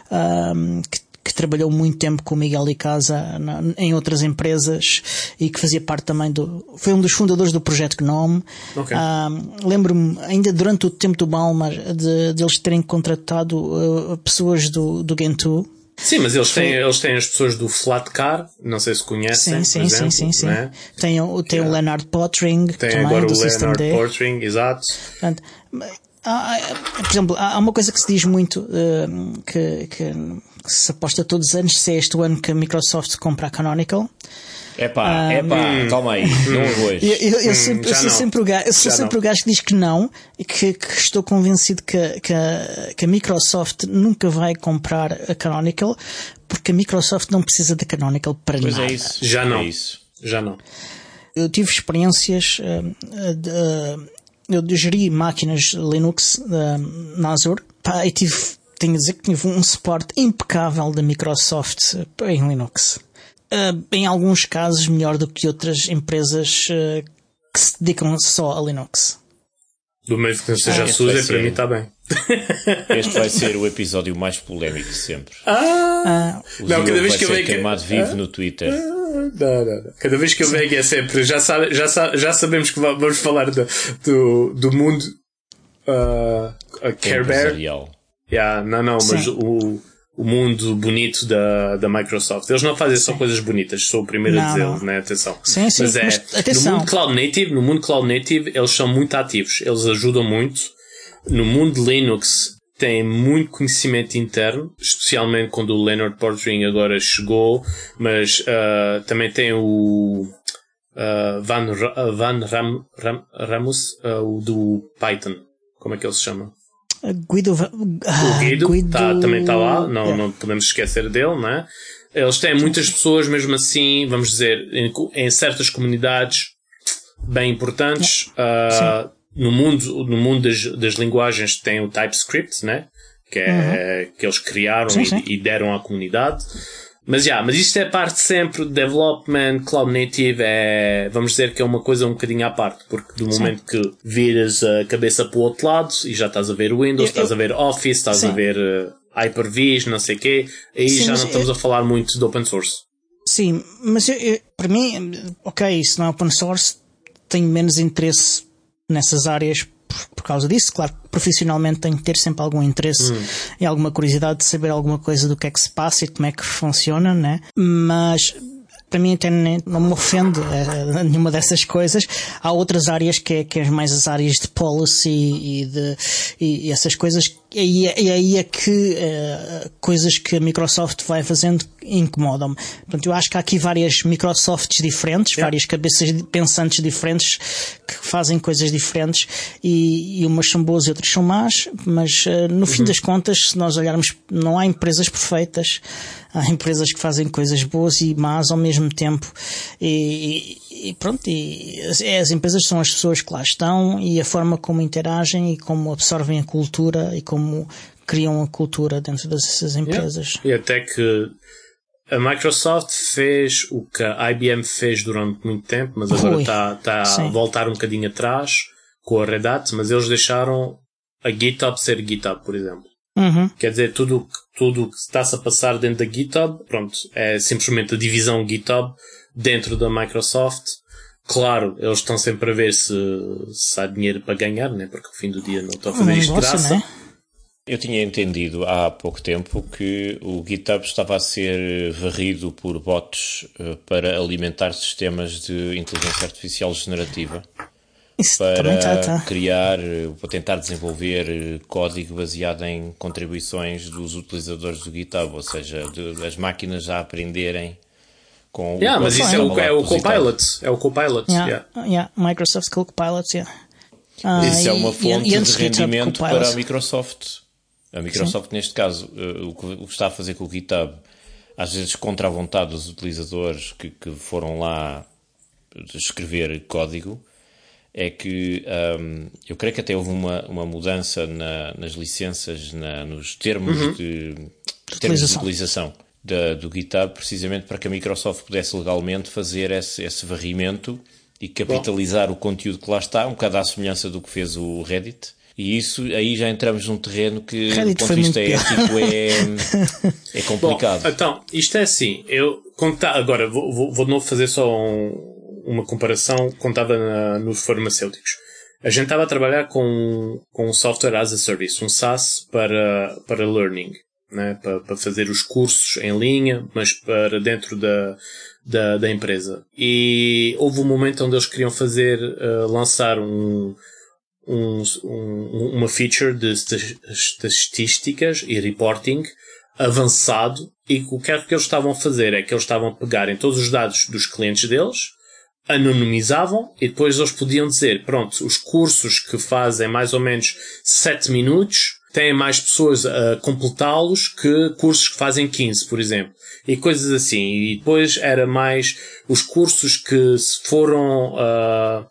um, que que trabalhou muito tempo com o Miguel de Casa na, em outras empresas e que fazia parte também do... Foi um dos fundadores do projeto Gnome. Okay. Uh, lembro-me, ainda durante o tempo do Balmer, de, de eles terem contratado uh, pessoas do, do Gentoo. Sim, mas eles têm, eles têm as pessoas do Flatcar, não sei se conhecem, sim, sim, por exemplo, sim, sim, sim. Né? Tem, tem yeah. o Leonard Pottering tem também, agora do o System Leonard D. Pottering, exato. Portanto, há, por exemplo, há uma coisa que se diz muito uh, que, que se aposta todos os anos, se é este o ano que a Microsoft compra a Canonical. Epá, um, epá, hum, calma aí, não hoje. Eu, eu, eu, hum, sempre, eu sou não. sempre o gajo, eu sou sempre o gajo que diz que não e que, que estou convencido que, que, a, que a Microsoft nunca vai comprar a Canonical porque a Microsoft não precisa da Canonical para pois nada. É isso. Já não. É isso. Já não. Eu tive experiências uh, de, uh, eu geri máquinas Linux uh, na Azure, pá, e tive, tenho a dizer que tive um suporte impecável da Microsoft uh, em Linux. Uh, em alguns casos melhor do que outras empresas uh, que se dedicam só a Linux. Do mesmo que não seja ah, a SUSE, para mim está bem. Este vai ser o episódio mais polémico de sempre. Ah, o não, cada vez que eu venho queimado que... vivo ah, no Twitter. Ah, não, não, não. Cada vez que eu venho é sempre. Já, sabe, já, sabe, já sabemos que vamos falar do, do, do mundo uh, a Care Bear. Yeah, não, não, mas o, o mundo bonito da, da Microsoft. Eles não fazem só sim. coisas bonitas, sou o primeiro não, a dizê-lo, né? Atenção. Sim, sim, mas é, mas, atenção. No mundo Cloud Native, no mundo Cloud Native, eles são muito ativos, eles ajudam muito. No mundo Linux, têm muito conhecimento interno, especialmente quando o Leonard Portring agora chegou, mas uh, também tem o uh, Van, Ra- Van Ram, Ram, Ramos, uh, o do Python. Como é que ele se chama? Guido, uh, o Guido, Guido... Tá, também está lá, não, yeah. não podemos esquecer dele, não é? Eles têm muitas pessoas, mesmo assim, vamos dizer, em, em certas comunidades bem importantes. Uh, no mundo, no mundo das, das linguagens tem o TypeScript, né? Que, é, uhum. que eles criaram sim, e, sim. e deram à comunidade. Mas, yeah, mas isto é parte sempre de development, cloud native, é, vamos dizer que é uma coisa um bocadinho à parte, porque do sim. momento que viras a cabeça para o outro lado e já estás a ver Windows, eu, estás eu... a ver Office, estás sim. a ver uh, Hyper-V, não sei o quê, aí sim, já não estamos eu... a falar muito de open source. Sim, mas eu, eu, para mim, ok, isso não é open source, tenho menos interesse nessas áreas por, por causa disso. Claro que profissionalmente tenho que ter sempre algum interesse hum. e alguma curiosidade de saber alguma coisa do que é que se passa e como é que funciona, né? Mas para mim até não me ofende é, nenhuma dessas coisas. Há outras áreas que é, que é mais as áreas de policy e, de, e, e essas coisas, e aí, aí é que é, coisas que a Microsoft vai fazendo incomodam-me. Portanto, eu acho que há aqui várias Microsofts diferentes, yeah. várias cabeças pensantes diferentes que fazem coisas diferentes e, e umas são boas e outras são más, mas no uhum. fim das contas, se nós olharmos, não há empresas perfeitas. Há empresas que fazem coisas boas e más ao mesmo tempo e, e, e pronto, e as, as empresas são as pessoas que lá estão e a forma como interagem e como absorvem a cultura e como criam a cultura dentro dessas empresas. Yeah. E até que a Microsoft fez o que a I B M fez durante muito tempo, mas agora está tá a voltar um bocadinho atrás com a Red Hat, mas eles deixaram a GitHub ser GitHub, por exemplo. Uhum. Quer dizer, tudo tudo que está-se a passar dentro da GitHub, pronto, é simplesmente a divisão GitHub dentro da Microsoft. Claro, eles estão sempre a ver se, se há dinheiro para ganhar, né? Porque ao fim do dia não estão a fazer um isto de graça. Né? Eu tinha entendido há pouco tempo que o GitHub estava a ser varrido por bots para alimentar sistemas de inteligência artificial generativa. Isso para tá, tá. criar, para tentar desenvolver código baseado em contribuições dos utilizadores do GitHub, ou seja, de, as máquinas já aprenderem com yeah, o mas isso é o, é o Copilot, é o Copilot, yeah, yeah. yeah, Microsoft Copilot, yeah. Uh, isso e, é uma fonte e, e de rendimento para a Microsoft. A Microsoft, sim. neste caso, uh, o, que, o que está a fazer com o GitHub, às vezes contra a vontade dos utilizadores que, que foram lá escrever código, é que um, eu creio que até houve uma, uma mudança na, nas licenças, na, nos termos, uhum. de, de, termos de utilização da, do GitHub, precisamente para que a Microsoft pudesse legalmente fazer esse, esse varrimento e capitalizar Bom. o conteúdo que lá está, um bocado à semelhança do que fez o Reddit. E isso, aí já entramos num terreno que, Reddit do ponto de vista ético, é, é complicado. Bom, então, isto é assim, eu conta, agora vou, vou, vou de novo fazer só um, uma comparação contada na, nos farmacêuticos. A gente estava a trabalhar com, com um software as a service, um SaaS para, para learning, né? para, para fazer os cursos em linha, mas para dentro da, da, da empresa. E houve um momento onde eles queriam fazer, uh, lançar um Um, um, uma feature de estatísticas e reporting avançado, e o que é que eles estavam a fazer é que eles estavam a pegarem todos os dados dos clientes deles, anonimizavam, e depois eles podiam dizer, pronto, os cursos que fazem mais ou menos sete minutos têm mais pessoas a completá-los que cursos que fazem quinze, por exemplo, e coisas assim. E depois era mais os cursos que foram uh,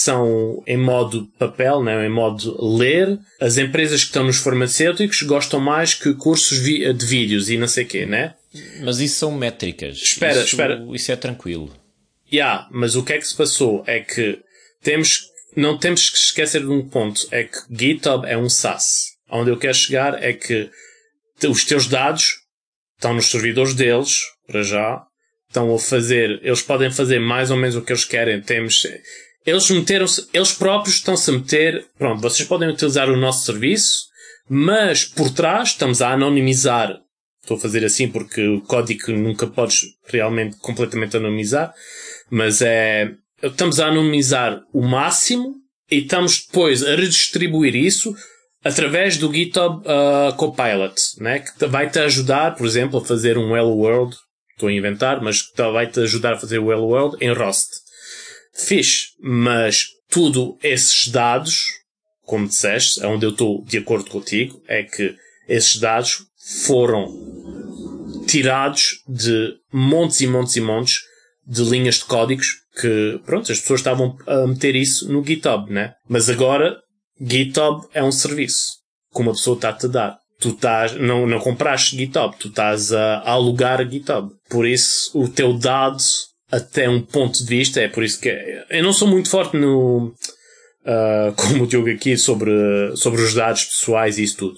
são em modo papel, né? Em modo ler. As empresas que estão nos farmacêuticos gostam mais que cursos vi- de vídeos e não sei o quê, né? Mas isso são métricas. Espera, isso, espera. Isso é tranquilo. Yeah, mas o que é que se passou é que temos, não temos que esquecer de um ponto, é que GitHub é um SaaS. Onde eu quero chegar é que os teus dados estão nos servidores deles, para já, estão a fazer, eles podem fazer mais ou menos o que eles querem. Temos... Eles meteram-se, eles próprios estão-se a meter, pronto, vocês podem utilizar o nosso serviço, mas por trás estamos a anonimizar. Estou a fazer assim porque o código nunca podes realmente completamente anonimizar, mas é, estamos a anonimizar o máximo e estamos depois a redistribuir isso através do GitHub uh, Copilot, né? Que vai-te ajudar, por exemplo, a fazer um Hello World, estou a inventar, mas que vai-te ajudar a fazer o Hello World em Rust. Fixe, mas tudo esses dados, como disseste, onde eu estou de acordo contigo, é que esses dados foram tirados de montes e montes e montes de linhas de códigos que, pronto, as pessoas estavam a meter isso no GitHub, né? Mas agora, GitHub é um serviço que uma pessoa está-te a dar. Tu estás, não, não compraste GitHub, tu estás a, a alugar a GitHub. Por isso, o teu dado, até um ponto de vista, é por isso que é, eu não sou muito forte no, uh, como o Diogo aqui, sobre, sobre os dados pessoais e isso tudo.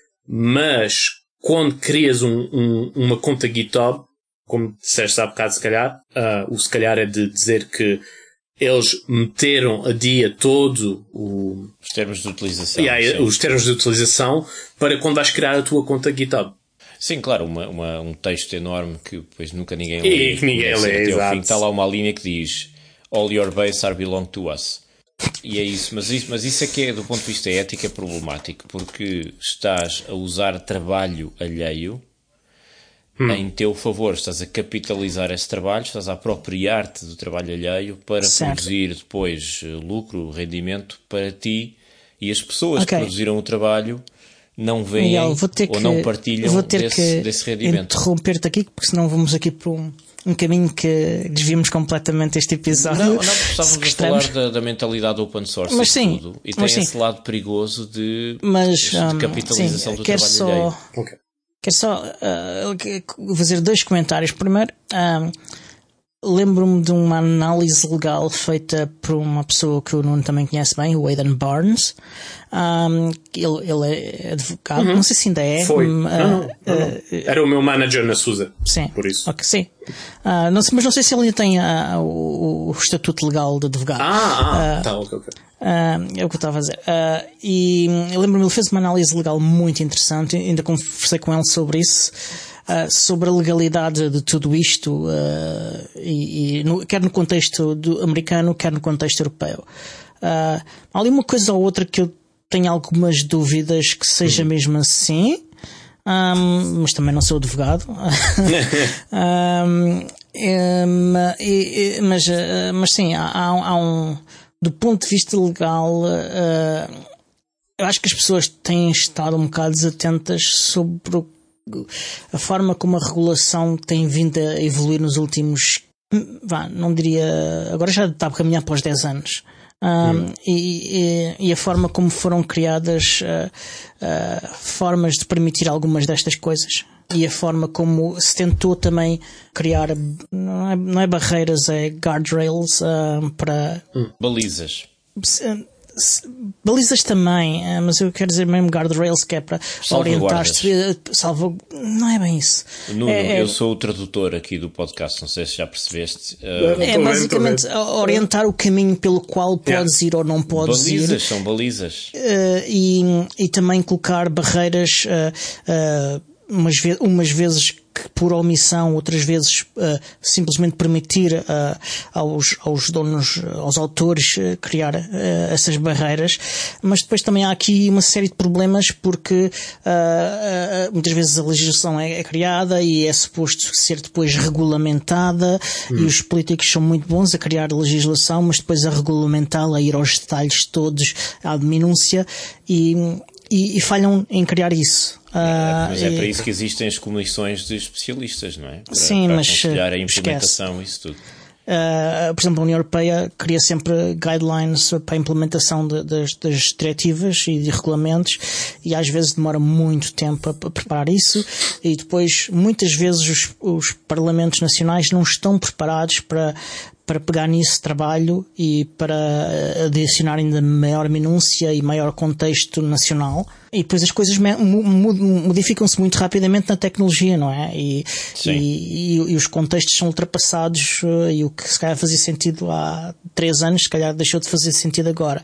Mas, quando crias um, um, uma conta GitHub, como disseste há bocado, se calhar, uh, o se calhar é de dizer que eles meteram a dia todo o... os termos de utilização. Yeah, os termos de utilização para quando vais criar a tua conta GitHub. Sim, claro, uma, uma, um texto enorme que depois nunca ninguém lê. E que ninguém lê, exato. Fim, está lá uma linha que diz All your base are belong to us. E é isso, mas isso, mas isso é que é, do ponto de vista ético, é problemático, porque estás a usar trabalho alheio hum. em teu favor, estás a capitalizar esse trabalho, estás a apropriar-te do trabalho alheio para certo. produzir depois lucro, rendimento para ti, e as pessoas okay. que produziram o trabalho não veem Miguel, ou que, não partilham vou ter desse, que desse rendimento. Interromper-te aqui, porque senão vamos aqui para um, um caminho que desviamos completamente este episódio. Não, não, estávamos a falar da, da mentalidade open source mas e sim, tudo, e tem mas esse sim. lado perigoso de, mas, de um, capitalização sim, do quero trabalho só, alheio. Okay. Quero só uh, fazer dois comentários. Primeiro, um, lembro-me de uma análise legal feita por uma pessoa que o Nuno também conhece bem, o Aidan Barnes. Um, ele, ele é advogado, uhum. não sei se ainda é. Foi. Um, não, não, não, uh, não. Era o meu manager na SUSE. Sim. Por isso. Okay, sim. Uh, não sei, mas não sei se ele ainda tem uh, o, o estatuto legal de advogado. Ah, ah uh, tá, ok, ok. Uh, é o que eu estava a dizer. Uh, e eu lembro-me, ele fez uma análise legal muito interessante, ainda conversei com ele sobre isso, uh, sobre a legalidade de tudo isto, uh, e, e no, quer no contexto do americano, quer no contexto europeu. Uh, há ali uma coisa ou outra que eu tenho algumas dúvidas que seja uhum. mesmo assim, um, mas também não sou advogado. um, um, e, mas, mas sim, há, há um... Do ponto de vista legal, uh, eu acho que as pessoas têm estado um bocado desatentas sobre a forma como a regulação tem vindo a evoluir nos últimos, vá, não diria, agora já está a caminhar para os dez anos. Um, hum. e, e, e a forma como foram criadas uh, uh, formas de permitir algumas destas coisas. E a forma como se tentou também criar, não é, não é barreiras, é guardrails uh, para... Hum. Balizas. Se, se, balizas também, uh, mas eu quero dizer mesmo guardrails, que é para orientar-se. Salvo... Não é bem isso. Nuno, é, eu é... sou o tradutor aqui do podcast, não sei se já percebeste. Uh... É basicamente orientar o caminho pelo qual podes yeah. ir ou não podes balizas, ir. Balizas, são balizas. Uh, e, e também colocar barreiras... Uh, uh, Umas, ve- umas vezes que por omissão, outras vezes uh, simplesmente permitir uh, aos, aos donos, aos autores uh, criar uh, essas barreiras, mas depois também há aqui uma série de problemas porque uh, uh, muitas vezes a legislação é, é criada e é suposto ser depois regulamentada hum. e os políticos são muito bons a criar legislação, mas depois a regulamentá-la, a ir aos detalhes todos, à minúcia e, e, e falham em criar isso. É, mas é para isso que existem as comissões de especialistas, não é? Para, sim, para mas aconselhar a implementação e isso tudo. Uh, por exemplo, a União Europeia cria sempre guidelines para a implementação de, das, das diretivas e de regulamentos e às vezes demora muito tempo a, a preparar isso e depois muitas vezes os, os parlamentos nacionais não estão preparados para para pegar nesse trabalho e para adicionar ainda maior minúcia e maior contexto nacional. E depois as coisas modificam-se muito rapidamente na tecnologia, não é? E, e, e, e os contextos são ultrapassados e o que se calhar fazia sentido há três anos, se calhar deixou de fazer sentido agora.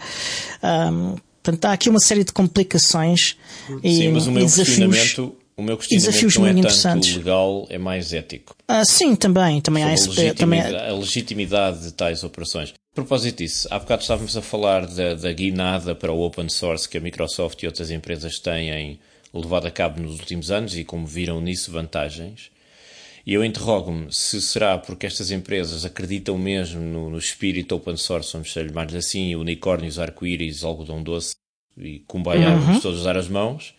Um, portanto, há aqui uma série de complicações e, Sim, mas o meu e desafios... O meu questionamento não é tanto legal, é mais ético. Ah, sim, também. também há a, esse, legitimidade, também a legitimidade de tais operações. propósito disso, há bocado estávamos a falar da, da guinada para o open source que a Microsoft e outras empresas têm levado a cabo nos últimos anos e como viram nisso vantagens. E eu interrogo-me se será porque estas empresas acreditam mesmo no, no espírito open source, vamos chamar-lhe assim, unicórnios, arco-íris, algodão doce e cumbaiá, vamos uhum. todos dar as mãos,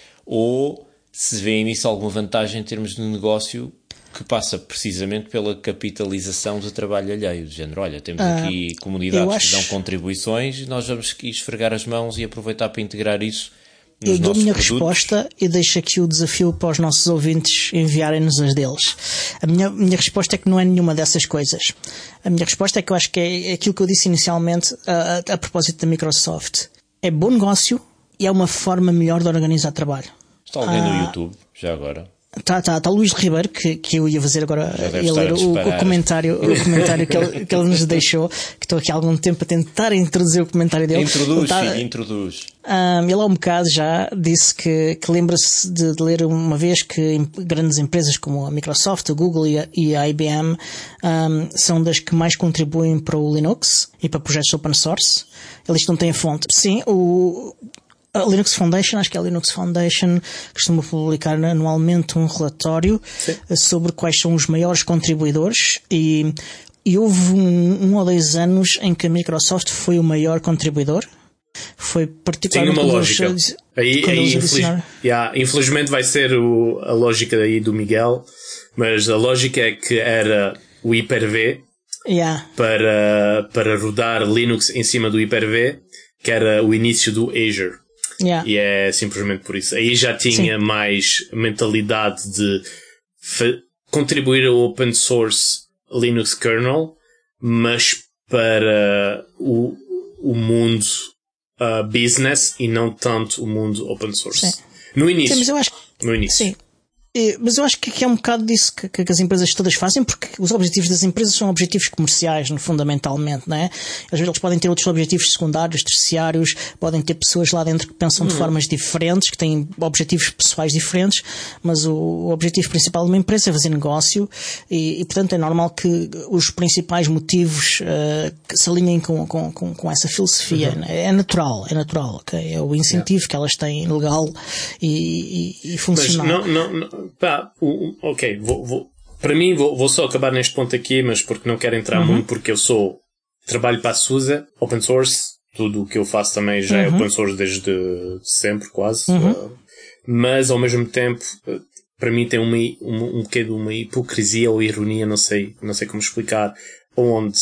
ou se vêem nisso alguma vantagem em termos de negócio que passa precisamente pela capitalização do trabalho alheio, do género, olha, temos uh, aqui comunidades acho... que dão contribuições e nós vamos esfregar as mãos e aproveitar para integrar isso nos Eu dou a minha produtos. resposta e deixo aqui o desafio para os nossos ouvintes enviarem-nos as deles. A minha, minha resposta é que não é nenhuma dessas coisas. A minha resposta é que eu acho que é aquilo que eu disse inicialmente a, a, a propósito da Microsoft. É bom negócio e é uma forma melhor de organizar trabalho. Está alguém ah, no YouTube, já agora? Tá, tá, tá o Luís Ribeiro, que, que eu ia fazer agora, ia ler o, o comentário, o comentário que, ele, que ele nos deixou, que estou aqui há algum tempo a tentar introduzir o comentário dele. Introduz, tá, filho, introduz. Um, ele há um bocado já disse que, que lembra-se de, de ler uma vez que grandes empresas como a Microsoft, a Google e a, e a I B M um, são das que mais contribuem para o Linux e para projetos open source. Ele diz que não tem a fonte. Sim, o... A Linux Foundation, acho que é a Linux Foundation, costuma publicar anualmente um relatório Sim. sobre quais são os maiores contribuidores e, e houve um, um ou dois anos em que a Microsoft foi o maior contribuidor. Foi particularmente... Tem uma lógica. Eles, aí, aí infeliz, yeah, infelizmente vai ser o, a lógica aí do Miguel, mas a lógica é que era o Hyper-V yeah. para, para rodar Linux em cima do Hyper-V, que era o início do Azure. Yeah. E é simplesmente por isso. Aí já tinha Sim. mais mentalidade de contribuir ao open source Linux kernel, mas para o, o mundo uh, business e não tanto o mundo open source. Sim. No início. Sim, mas eu acho que... No início. Sim. Mas eu acho que é um bocado disso que, que as empresas todas fazem, porque os objetivos das empresas são objetivos comerciais, fundamentalmente, não é? Às vezes eles podem ter outros objetivos secundários, terciários, podem ter pessoas lá dentro que pensam uhum. de formas diferentes, que têm objetivos pessoais diferentes, mas o, o objetivo principal de uma empresa é fazer negócio e, e portanto, é normal que os principais motivos uh, que se alinhem com, com, com, com essa filosofia. Uhum. É? é natural, é natural, ok? É o incentivo yeah. que elas têm legal e, e, e funcional. Mas não, não, não. Pá, ok, vou, vou, para mim vou, vou só acabar neste ponto aqui, mas porque não quero entrar uhum. muito, porque eu sou trabalho para a SUSE, open source, tudo o que eu faço também já uhum. é open source desde sempre, quase, uhum. uh, mas ao mesmo tempo para mim tem uma, uma, um bocado uma hipocrisia ou ironia, não sei, não sei como explicar, onde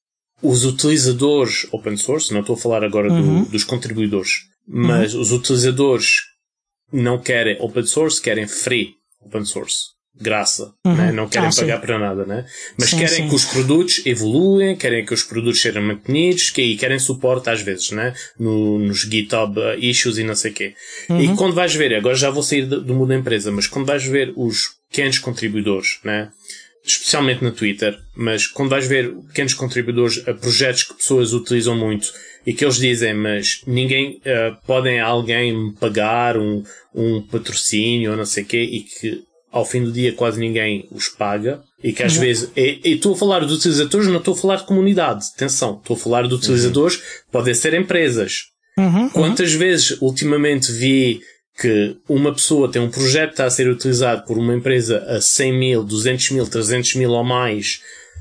os utilizadores open source, não estou a falar agora uhum. do, dos contribuidores, mas uhum. os utilizadores não querem open source, querem free open source, graça, uhum. né? Não querem ah, pagar sim. para nada, né? Mas sim, querem sim. que os produtos evoluem, querem que os produtos sejam mantenidos, que aí querem suporte às vezes, né? No, nos GitHub issues e não sei o quê. Uhum. E quando vais ver, agora já vou sair do, do mundo da empresa, mas quando vais ver os pequenos contribuidores, né? Especialmente no Twitter, mas quando vais ver pequenos contribuidores a projetos que pessoas utilizam muito e que eles dizem, mas ninguém, uh, podem alguém me pagar um, um patrocínio ou não sei o quê, e que ao fim do dia quase ninguém os paga, e que às uhum. vezes, e estou a falar de utilizadores, não estou a falar de comunidade, atenção, estou a falar de utilizadores, uhum. podem ser empresas. Uhum. Quantas uhum. vezes ultimamente vi que uma pessoa tem um projeto que está a ser utilizado por uma empresa a cem mil, duzentos mil, trezentos mil ou mais,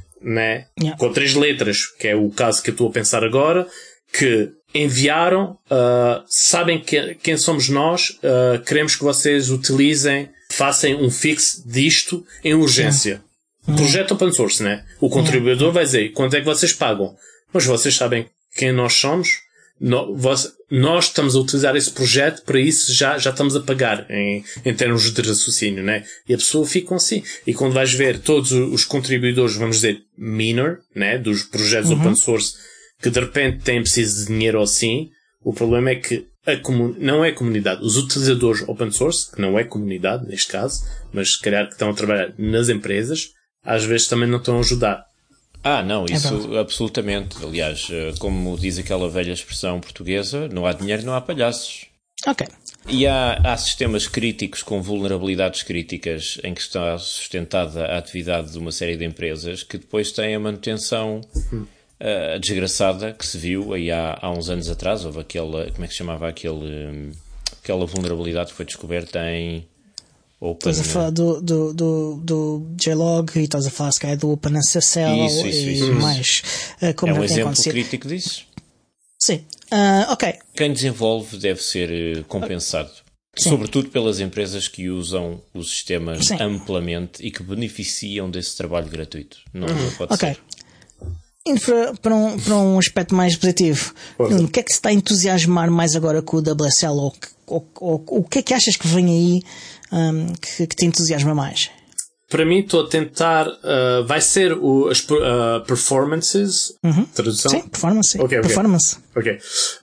né? Yeah. Com três letras, que é o caso que eu estou a pensar agora, que enviaram, uh, sabem que, quem somos nós, uh, queremos que vocês utilizem, façam um fix disto em urgência. Uhum. Projeto open source, né? O contribuidor uhum. vai dizer, quanto é que vocês pagam? Mas vocês sabem quem nós somos? No, vos, nós estamos a utilizar esse projeto, para isso já, já estamos a pagar em, em termos de raciocínio, né? E a pessoa fica assim. E quando vais ver todos os contribuidores, vamos dizer, minor, né? Dos projetos uhum. open source, que de repente têm preciso de dinheiro assim, o problema é que a comun... não é a comunidade. Os utilizadores open source, que não é comunidade neste caso, mas se calhar que estão a trabalhar nas empresas, às vezes também não estão a ajudar. Ah, não, isso é absolutamente. Aliás, como diz aquela velha expressão portuguesa, não há dinheiro, não há palhaços. Ok. E há, há sistemas críticos com vulnerabilidades críticas em que está sustentada a atividade de uma série de empresas que depois têm a manutenção uh, desgraçada que se viu aí há, há uns anos atrás. Houve aquela, como é que se chamava aquele, um, aquela vulnerabilidade que foi descoberta em Open... Estás a falar do, do, do, do J-Log e estás a falar se calhar do OpenSSL isso, isso, e isso, mais uh, como é um tem exemplo acontecido. crítico disso. Sim, uh, ok. Quem desenvolve deve ser compensado. Sim. Sobretudo pelas empresas que usam os sistemas Sim. amplamente e que beneficiam desse trabalho gratuito. Não, uhum. não pode okay. ser. Indo para, para, um, para um aspecto mais positivo, o que é que se está a entusiasmar mais agora com o W S L? Ou, ou, ou o que é que achas que vem aí um, que, que te entusiasma mais? Para mim, estou a tentar. Uh, vai ser o, as uh, performances. Uhum. Tradução? Sim, performance. Okay, okay. Performance. Ok.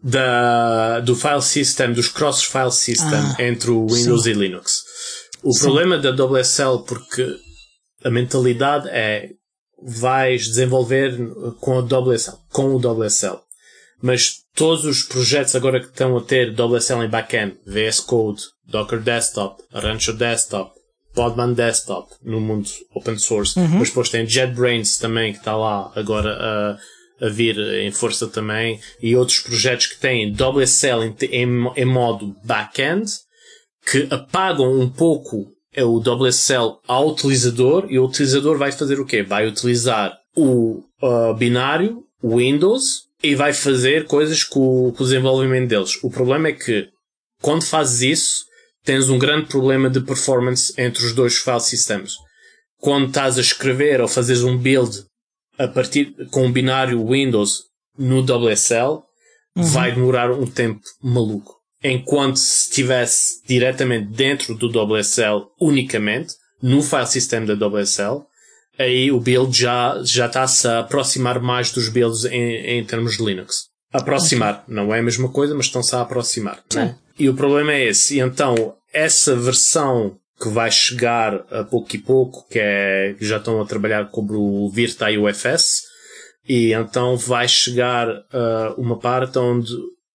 Da, do file system, dos cross file system ah, entre o Windows sim. e Linux. O sim. problema da W S L, porque a mentalidade é vais desenvolver com a W S L, com o W S L. Mas todos os projetos agora que estão a ter W S L em backend, V S Code, Docker Desktop, Rancher Desktop, Podman Desktop, no mundo open source, uhum. mas depois tem JetBrains também, que está lá agora a, a vir em força também, e outros projetos que têm W S L em, em, em modo backend, que apagam um pouco o W S L ao utilizador, e o utilizador vai fazer o quê? Vai utilizar o uh, binário, Windows, e vai fazer coisas com, com o desenvolvimento deles. O problema é que, quando fazes isso, tens um grande problema de performance entre os dois file systems. Quando estás a escrever ou fazes um build a partir com um binário Windows no W S L, uhum. vai demorar um tempo maluco. Enquanto se estivesse diretamente dentro do W S L unicamente, no file system da W S L, aí o build já, já está-se a aproximar mais dos builds em, em termos de Linux. Aproximar. Okay. Não é a mesma coisa, mas estão-se a aproximar. Né? E o problema é esse. E então, essa versão que vai chegar a pouco e pouco, que é, que já estão a trabalhar com o Virta U F S, e então vai chegar a uh, uma parte onde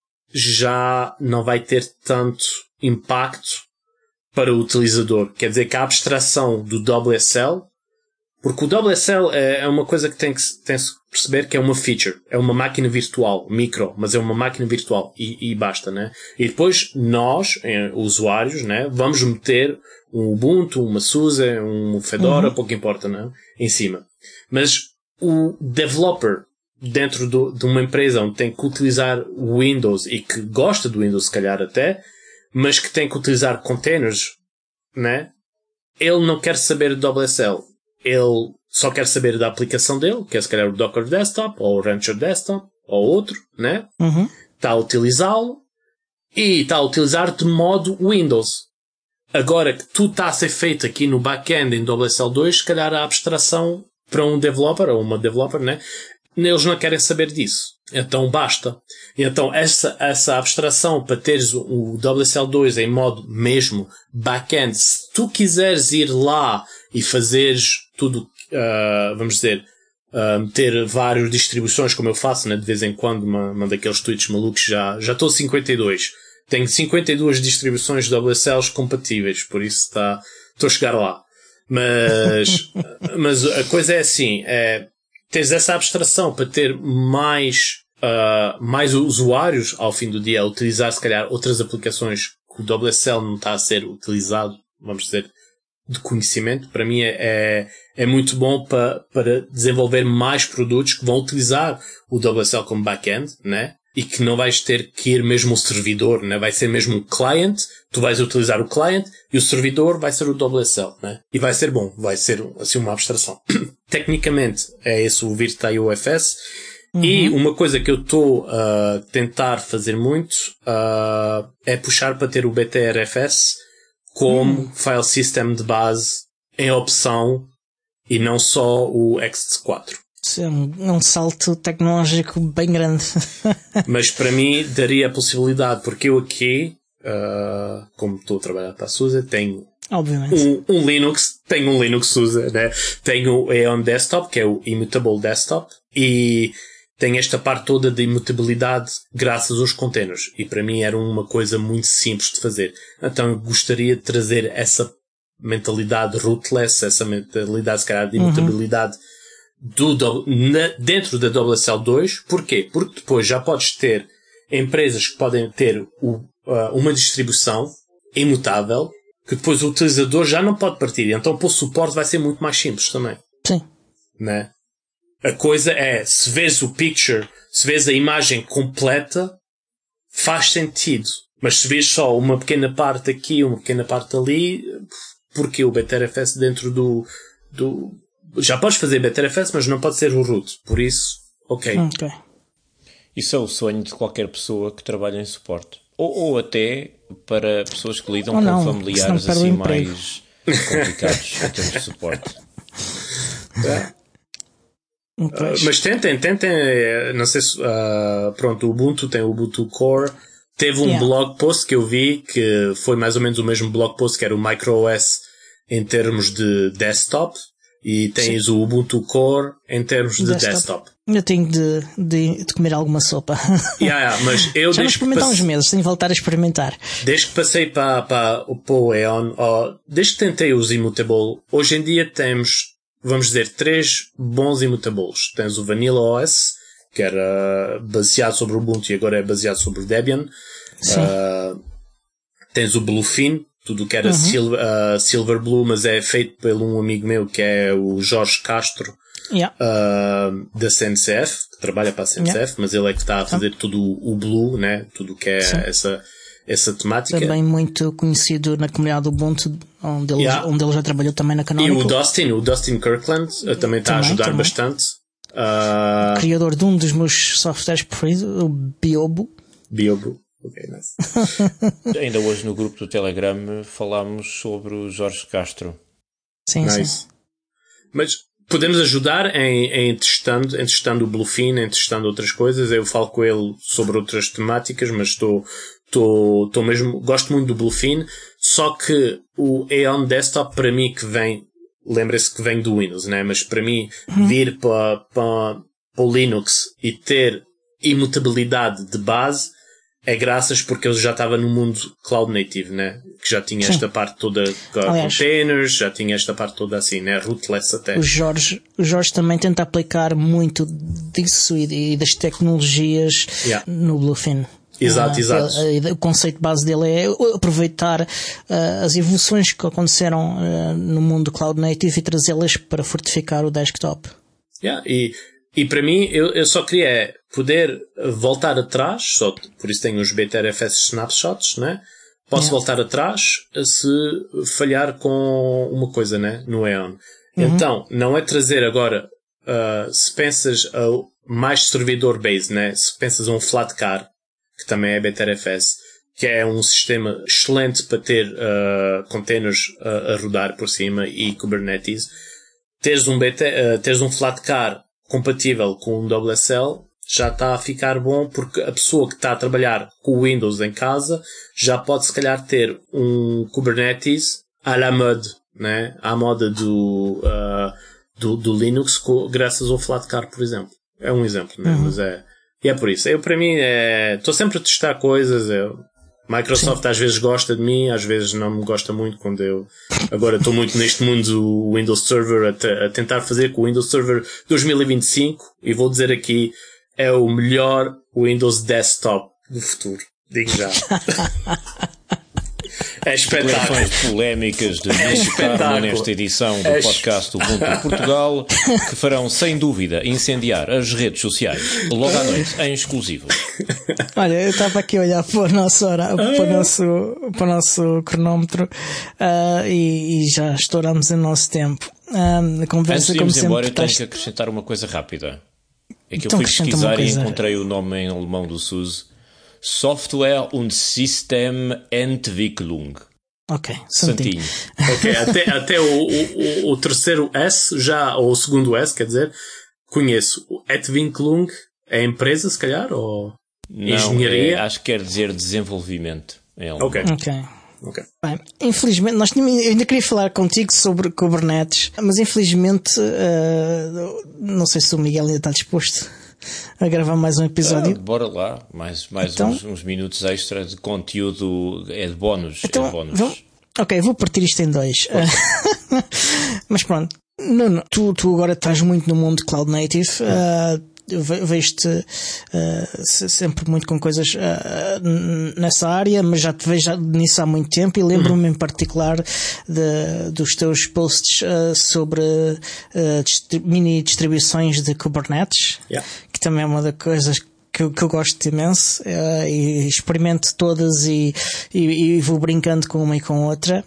já não vai ter tanto impacto para o utilizador. Quer dizer que a abstração do W S L, porque o W S L é uma coisa que tem que tem -se perceber que é uma feature, é uma máquina virtual, micro, mas é uma máquina virtual e, e basta, né? E depois nós, usuários, né, vamos meter um Ubuntu, uma SUSE, um Fedora, uhum. pouco importa, né, em cima. Mas o developer dentro do, de uma empresa onde tem que utilizar o Windows e que gosta do Windows, se calhar até, mas que tem que utilizar containers, né? Ele não quer saber do W S L. Ele só quer saber da aplicação dele, que é se calhar o Docker Desktop, ou o Rancher Desktop, ou outro, né? Uhum. Está a utilizá-lo e está a utilizar de modo Windows. Agora que tudo está a ser feito aqui no back-end em W S L dois, se calhar a abstração para um developer, ou uma developer, né? Eles não querem saber disso. Então basta. E então essa, essa abstração para teres o W S L dois em modo mesmo back-end, se tu quiseres ir lá e fazeres tudo, uh, vamos dizer, uh, ter várias distribuições, como eu faço, né? De vez em quando mando aqueles tweets malucos, já já estou cinquenta e dois. Tenho cinquenta e duas distribuições de W S Ls compatíveis, por isso está, estou a chegar lá. Mas, mas a coisa é assim, é, tens essa abstração para ter mais, uh, mais usuários ao fim do dia a utilizar, se calhar, outras aplicações que o W S L não está a ser utilizado, vamos dizer, de conhecimento. Para mim é, é, é muito bom para, para desenvolver mais produtos que vão utilizar o W S L como back-end, né? E que não vais ter que ir mesmo ao servidor, né? Vai ser mesmo um client, tu vais utilizar o client e o servidor vai ser o W S L, né? E vai ser bom, vai ser assim uma abstração. Tecnicamente é esse o Virta U F S. Uhum. E uma coisa que eu estou a uh, tentar fazer muito uh, é puxar para ter o B T R F S como uhum. file system de base em opção e não só o X quatro. É um, um salto tecnológico bem grande. Mas para mim daria a possibilidade, porque eu aqui, uh, como estou a trabalhar para a SUSE, tenho Obviamente. Um, um Linux, tenho um Linux SUSE, né? Tenho o Aeon Desktop, que é o Immutable Desktop, e tem esta parte toda de imutabilidade graças aos containers. E para mim era uma coisa muito simples de fazer. Então eu gostaria de trazer essa mentalidade rootless, essa mentalidade, se calhar, de imutabilidade uhum. do, do, na, dentro da W S L dois. Porquê? Porque depois já podes ter empresas que podem ter o, uh, uma distribuição imutável que depois o utilizador já não pode partir. Então, para o suporte vai ser muito mais simples também. Sim. Né? A coisa é, se vês o picture, se vês a imagem completa, faz sentido. Mas se vês só uma pequena parte aqui, uma pequena parte ali, porque o B T R F S dentro do, do... Já podes fazer B T R F S, mas não pode ser o root. Por isso, ok. Ok. Isso é o sonho de qualquer pessoa que trabalha em suporte. Ou, ou até para pessoas que lidam ou com não, familiares assim mais complicados em termos de suporte. É. Uh, mas tentem, tentem, não sei se, uh, pronto, o Ubuntu tem o Ubuntu Core. Teve um yeah. blog post que eu vi que foi mais ou menos o mesmo blog post que era o MicroOS em termos de desktop, e tens Sim. o Ubuntu Core em termos de desktop. desktop. Eu tenho de, de, de comer alguma sopa. Yeah, yeah, mas eu já não experimentei há uns meses, tenho de voltar a experimentar. Desde que passei para, para, para o Aeon, oh, desde que tentei os Immutable, hoje em dia temos, vamos dizer, três bons Immutables. Tens o Vanilla O S, que era baseado sobre o Ubuntu e agora é baseado sobre o Debian. Uh, tens o Bluefin, tudo que era uhum. Silver, uh, Silverblue, mas é feito por um amigo meu que é o Jorge Castro, yeah. uh, da C N C F, que trabalha para a C N C F, yeah. mas ele é que está a fazer então. tudo o Blue, né? Tudo que é essa, essa temática. Também muito conhecido na comunidade do Ubuntu, onde ele, yeah. onde ele já trabalhou também na Canonical. E o Dustin, o Dustin Kirkland, uh, também está também, a ajudar também. bastante. Uh... Criador de um dos meus softwares preferidos, o Biobo. Biobo. Ok, nice. Ainda hoje no grupo do Telegram falámos sobre o Jorge Castro. Sim, nice. sim. Mas podemos ajudar em, em, testando, em testando o Bluefin, em testando outras coisas. Eu falo com ele sobre outras temáticas, mas estou, estou, estou mesmo, gosto muito do Bluefin. Só que o Aeon Desktop, para mim, que vem, lembre-se que vem do Windows, né? Mas para mim, uhum. vir para, para, para o Linux e ter imutabilidade de base é graças porque eu já estava no mundo Cloud Native, né? Que já tinha Sim. esta parte toda com Aliás, containers, já tinha esta parte toda assim, né? Rootless até. O Jorge, o Jorge também tenta aplicar muito disso e, e das tecnologias yeah. no Bluefin. Exato, uh, exato. Ele, o conceito base dele é aproveitar uh, as evoluções que aconteceram uh, no mundo Cloud Native e trazê-las para fortificar o desktop. Yeah, e, e para mim, eu, eu só queria poder voltar atrás, só, por isso tenho os B T R F S snapshots, né? Posso yeah. voltar atrás se falhar com uma coisa, né? No Aeon. Uhum. Então, não é trazer agora, uh, se pensas uh, mais servidor base, né? Se pensas um Flatcar, que também é B T R F S, que é um sistema excelente para ter uh, containers uh, a rodar por cima e Kubernetes, teres um, B T, uh, teres um Flatcar compatível com um W S L já está a ficar bom, porque a pessoa que está a trabalhar com o Windows em casa já pode se calhar ter um Kubernetes à la mode, né? À moda do, uh, do, do Linux, com, graças ao Flatcar, por exemplo. É um exemplo, né? Uhum. Mas é, e é por isso. Eu, para mim, é, estou sempre a testar coisas. Eu, Microsoft Sim. às vezes gosta de mim, às vezes não me gosta muito, quando eu agora estou muito neste mundo do Windows Server a, te, a tentar fazer com o Windows Server dois mil e vinte e cinco, e vou dizer aqui, é o melhor Windows Desktop do futuro. Digo já. É espetáculo. Declarações polémicas de Nuno Carmo nesta edição do é podcast do Ubuntu Portugal, que farão sem dúvida incendiar as redes sociais logo à noite, em exclusivo. Olha, eu estava aqui a olhar para o nosso, hora, para o nosso, para o nosso cronómetro uh, e, e já estouramos o nosso tempo. Uh, a conversa, Antes de como irmos sempre, embora, eu tenho estás... que acrescentar uma coisa rápida. É que então, eu fui pesquisar e encontrei o nome em alemão do S U S. Software und Systementwicklung. Ok, santinho. Ok, até, até o, o, o terceiro S, já, ou o segundo S, quer dizer, conheço. Entwicklung é empresa, se calhar, ou Não, engenharia? É, acho que quer dizer desenvolvimento em alemão. Ok. Ok. Okay. Bem, infelizmente, nós tínhamos, eu ainda queria falar contigo sobre Kubernetes, mas infelizmente, uh, não sei se o Miguel ainda está disposto a gravar mais um episódio. Ah, bora lá, mais, mais então, uns, uns minutos extra de conteúdo, é de bónus. Então, é de bónus. Vou, ok, vou partir isto em dois. Mas pronto, Nuno, tu, tu agora estás muito no mundo de Cloud Native. Uh, vejo-te uh, sempre muito com coisas uh, nessa área, mas já te vejo nisso há muito tempo e lembro-me uhum. em particular de, dos teus posts uh, sobre uh, distri- mini distribuições de Kubernetes, yeah. que também é uma das coisas que eu, que eu gosto imenso, uh, e experimento todas e, e, e vou brincando com uma e com outra.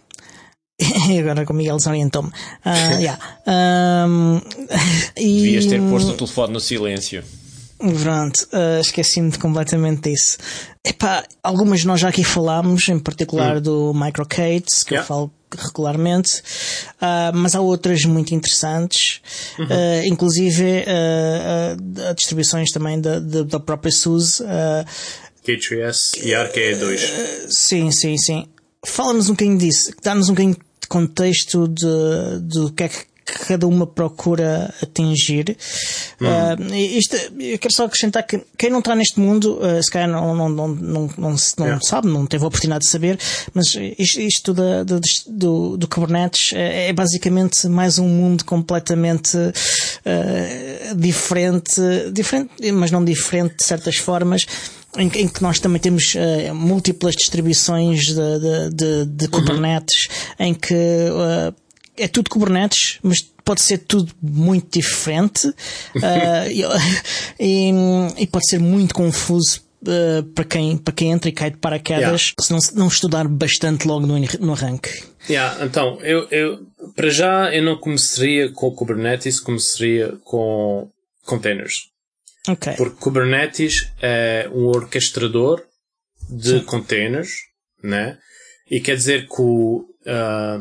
E agora com o Miguel desorientou-me. Uh, yeah. um, e... Devias ter posto o telefone no silêncio. Pronto, uh, esqueci-me completamente disso. Epá, algumas nós já aqui falámos, em particular hum. do MicroK-Ts, que yeah. eu falo regularmente, uh, mas há outras muito interessantes, uhum. uh, inclusive uh, uh, distribuições também da, da, da própria SUSE. Uh, K três S e A R K E dois. Uh, sim, sim, sim. Fala-nos um bocadinho disso, dá-nos um bocadinho de contexto de, de que é que cada uma procura atingir. Hum. Uh, isto, eu quero só acrescentar que quem não está neste mundo, uh, se calhar não, não, não, não, não, não yeah. sabe, não teve a oportunidade de saber, mas isto, isto da, do, do, do Kubernetes é, é basicamente mais um mundo completamente uh, diferente, diferente, mas não diferente de certas formas, Em, em que nós também temos uh, múltiplas distribuições de, de, de, de Kubernetes, uhum. em que uh, é tudo Kubernetes, mas pode ser tudo muito diferente, uh, e, e pode ser muito confuso uh, para, quem, para quem entra e cai de paraquedas, yeah. se não, não estudar bastante logo no, no arranque. Yeah, então, eu, eu, para já eu não começaria com Kubernetes, começaria com containers. Okay. Porque Kubernetes é um orquestrador de Sim. containers, né? E quer dizer que o, uh,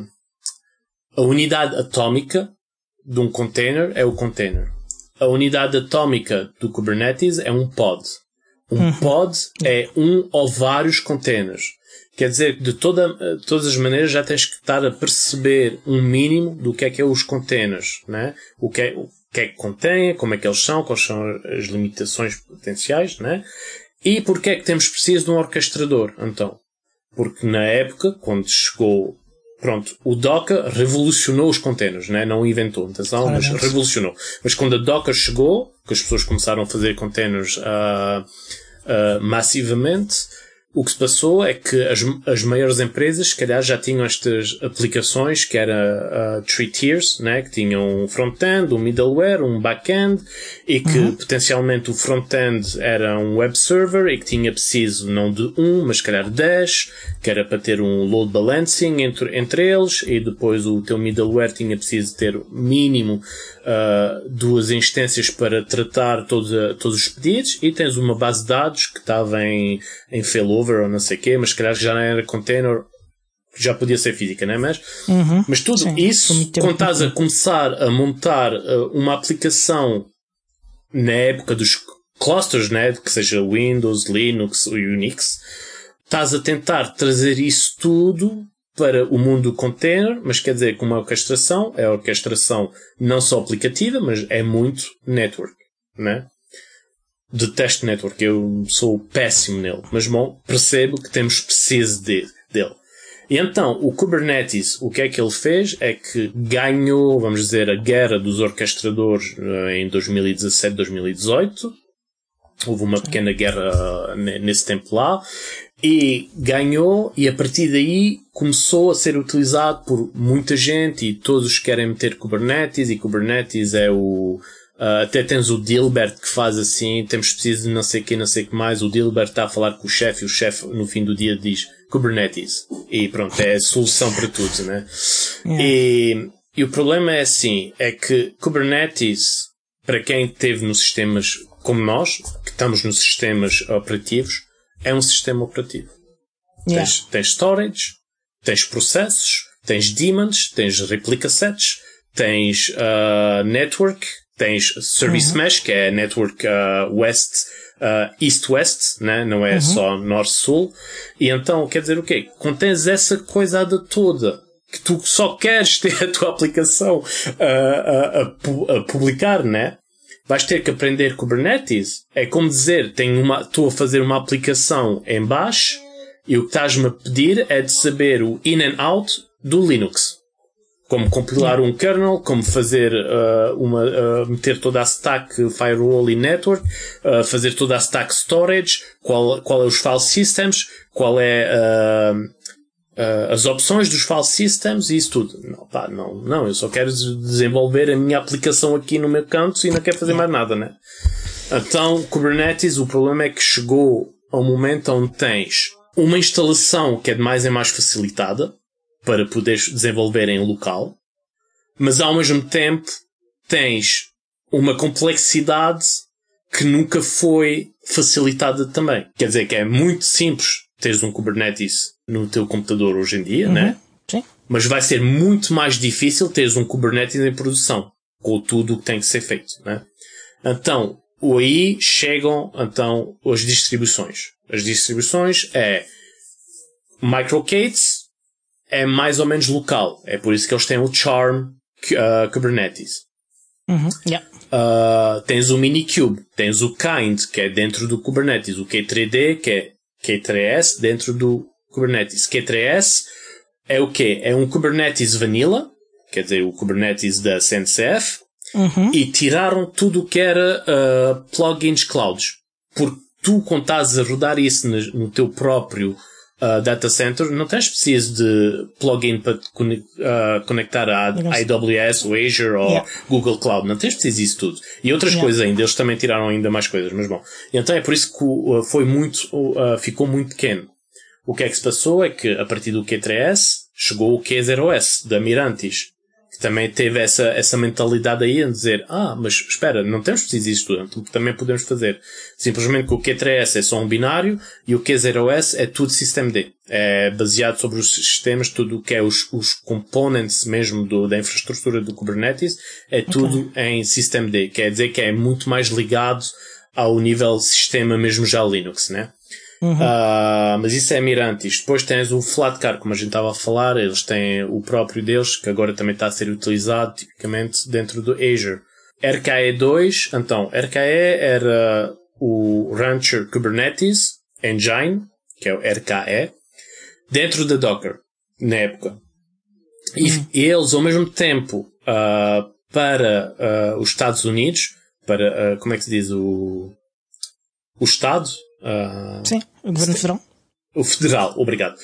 a unidade atómica de um container é o container. A unidade atómica do Kubernetes é um pod. Um uhum. pod é um ou vários containers. Quer dizer que de toda, todas as maneiras já tens que estar a perceber um mínimo do que é que é os containers, né? O que é, o que é que contém, como é que eles são, quais são as limitações potenciais, né? E porque é que temos preciso de um orquestrador, então? Porque na época, quando chegou, pronto, o Docker revolucionou os containers, né? Não inventou, atenção, mas revolucionou. Mas quando a Docker chegou, que as pessoas começaram a fazer containers uh, uh, massivamente, o que se passou é que as, as maiores empresas, se calhar, já tinham estas aplicações que era uh, three tiers, né? Que tinham um front-end, um middleware, um back-end, e que uhum. potencialmente o front-end era um web server e que tinha preciso não de um, mas se calhar dez, que era para ter um load balancing entre, entre eles, e depois o teu middleware tinha preciso ter mínimo uh, duas instâncias para tratar todos, uh, todos os pedidos, e tens uma base de dados que estava em, em failover ou não sei o quê, mas se calhar já não era container, já podia ser física, não é? Mas, uhum. mas tudo Sim, isso, quando estás a começar a montar uh, uma aplicação na época dos clusters, né? Que seja Windows, Linux ou Unix, estás a tentar trazer isso tudo para o mundo do container, mas quer dizer que uma orquestração é a orquestração não só aplicativa, mas é muito network, né? Detesto network, eu sou péssimo nele, mas bom, percebo que temos preciso de, dele. E então, o Kubernetes, o que é que ele fez é que ganhou, vamos dizer, a guerra dos orquestradores em dois mil e dezassete, dois mil e dezoito. Houve uma pequena guerra nesse tempo lá, e ganhou, e a partir daí começou a ser utilizado por muita gente, e todos querem meter Kubernetes, e Kubernetes é o... Uh, até tens o Dilbert que faz assim, temos preciso de não sei o que, não sei o que mais. O Dilbert está a falar com o chefe, e o chefe no fim do dia diz Kubernetes, e pronto, é a solução para tudo, né? Yeah. E, e o problema é assim, é que Kubernetes, para quem esteve nos sistemas como nós, que estamos nos sistemas operativos, é um sistema operativo. Yeah. Tens, tens storage, tens processos, tens daemons, tens replica sets, tens uh, network, tens Service uhum. Mesh, que é Network uh, West, uh, East-West, né? Não é uhum. só Norte-Sul. E então, quer dizer o quê? Contens essa coisada toda, que tu só queres ter a tua aplicação uh, a, a, a publicar, né? Vais ter que aprender Kubernetes. É como dizer, tenho uma, estou a fazer uma aplicação em bash, e o que estás-me a pedir é de saber o in and out do Linux. Como compilar um kernel, como fazer uh, uma, uh, meter toda a stack firewall e network, uh, fazer toda a stack storage, qual, qual é os file systems, qual é uh, uh, as opções dos file systems e isso tudo. Não, pá, não, não, eu só quero desenvolver a minha aplicação aqui no meu canto e não quero fazer mais nada, né? Então, Kubernetes, o problema é que chegou a um momento onde tens uma instalação que é de mais em mais facilitada, para poderes desenvolver em local, mas ao mesmo tempo tens uma complexidade que nunca foi facilitada também. Quer dizer que é muito simples teres um Kubernetes no teu computador hoje em dia, uhum, né? Sim. Mas vai ser muito mais difícil teres um Kubernetes em produção, com tudo o que tem que ser feito, né? Então, aí chegam então as distribuições. As distribuições é MicroK-Ts, é mais ou menos local. É por isso que eles têm o Charm uh, Kubernetes. Uhum, yeah. uh, tens o Minikube, tens o Kind, que é dentro do Kubernetes, o K três D, que é K três S, dentro do Kubernetes. K três S é o quê? É um Kubernetes Vanilla, quer dizer, o Kubernetes da C N C F, uhum. E tiraram tudo o que era uh, plugins clouds. Porque tu, quando estás a rodar isso no, no teu próprio Uh, data center, não tens preciso de plugin para te conec- uh, conectar a A W S, ou Azure, ou yeah. Google Cloud. Não tens preciso disso tudo. E outras yeah. coisas ainda. Eles também tiraram ainda mais coisas, mas bom. E então é por isso que uh, foi muito, uh, ficou muito pequeno. O que é que se passou é que a partir do K três S chegou o K zero S, da Mirantis, que também teve essa, essa mentalidade aí a dizer, ah, mas espera, não temos preciso disso tudo, então também podemos fazer. Simplesmente que o K três S é só um binário e o K zero S é tudo systemd. É baseado sobre os sistemas, tudo o que é os, os components mesmo do, da infraestrutura do Kubernetes, é tudo okay. em systemd. Quer dizer que é muito mais ligado ao nível sistema mesmo já Linux, né? Uhum. Uh, mas isso é Mirantis. Depois tens o Flatcar, como a gente estava a falar, eles têm o próprio deles, que agora também está a ser utilizado tipicamente dentro do Azure. R K E dois, então, R K E era o Rancher Kubernetes Engine, que é o R K E, dentro da Docker, na época. E, uhum. e eles, ao mesmo tempo, uh, para uh, os Estados Unidos, para, uh, como é que se diz, o, o Estado, Uh, Sim, o Governo Federal. O Federal, obrigado.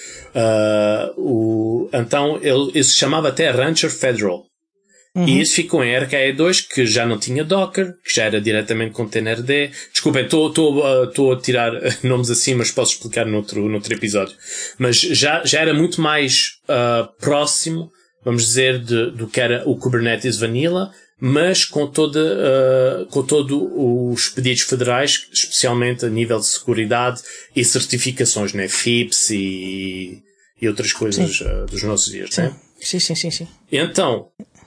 Uh, o, então, ele, ele se chamava até Rancher Federal. Uhum. E isso ficou em R K E dois, que já não tinha Docker, que já era diretamente Containerd. Desculpem, estou a tirar nomes assim, mas posso explicar noutro, noutro episódio. Mas já, já era muito mais uh, próximo, vamos dizer, de, do que era o Kubernetes Vanilla, mas com toda, uh, com todos os pedidos federais, especialmente a nível de seguridade e certificações, né? F I P S e, e outras coisas uh, dos nossos dias, sim. né? Sim, sim, sim, sim. Então,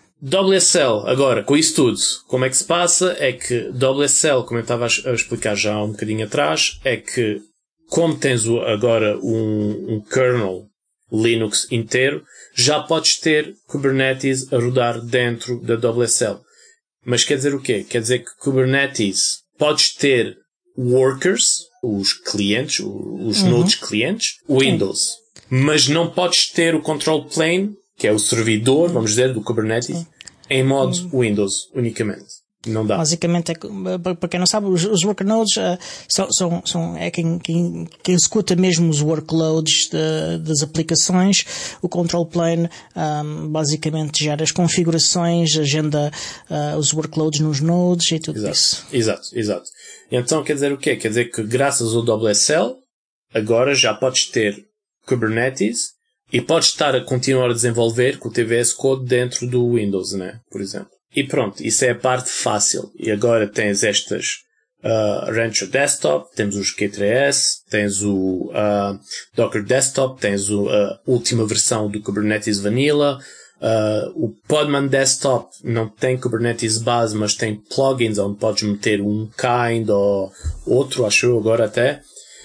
W S L, agora, com isso tudo, como é que se passa? É que W S L, como eu estava a explicar já há um bocadinho atrás, é que, como tens agora um, um kernel Linux inteiro, já podes ter Kubernetes a rodar dentro da W S L. Mas quer dizer o quê? Quer dizer que Kubernetes podes ter workers, os clientes, os uhum. nodes clientes, Windows. Sim. Mas não podes ter o control plane, que é o servidor, vamos dizer, do Kubernetes, Sim. em modo uhum. Windows unicamente. Não dá. Basicamente, é, para quem não sabe, os, os worker nodes uh, são, são, são, é quem, quem, quem executa mesmo os workloads de, das aplicações. O control plane um, basicamente gera as configurações, agenda uh, os workloads nos nodes e tudo exato. isso. Exato, exato. Então quer dizer o quê? Quer dizer que graças ao W S L, agora já podes ter Kubernetes e podes estar a continuar a desenvolver com o T V S Code dentro do Windows, né? Por exemplo. E pronto, isso é a parte fácil. E agora tens estas uh, Rancher Desktop, temos os K três S, tens o uh, Docker Desktop, tens a uh, última versão do Kubernetes Vanilla, uh, o Podman Desktop não tem Kubernetes base, mas tem plugins onde podes meter um kind ou outro, acho eu agora até.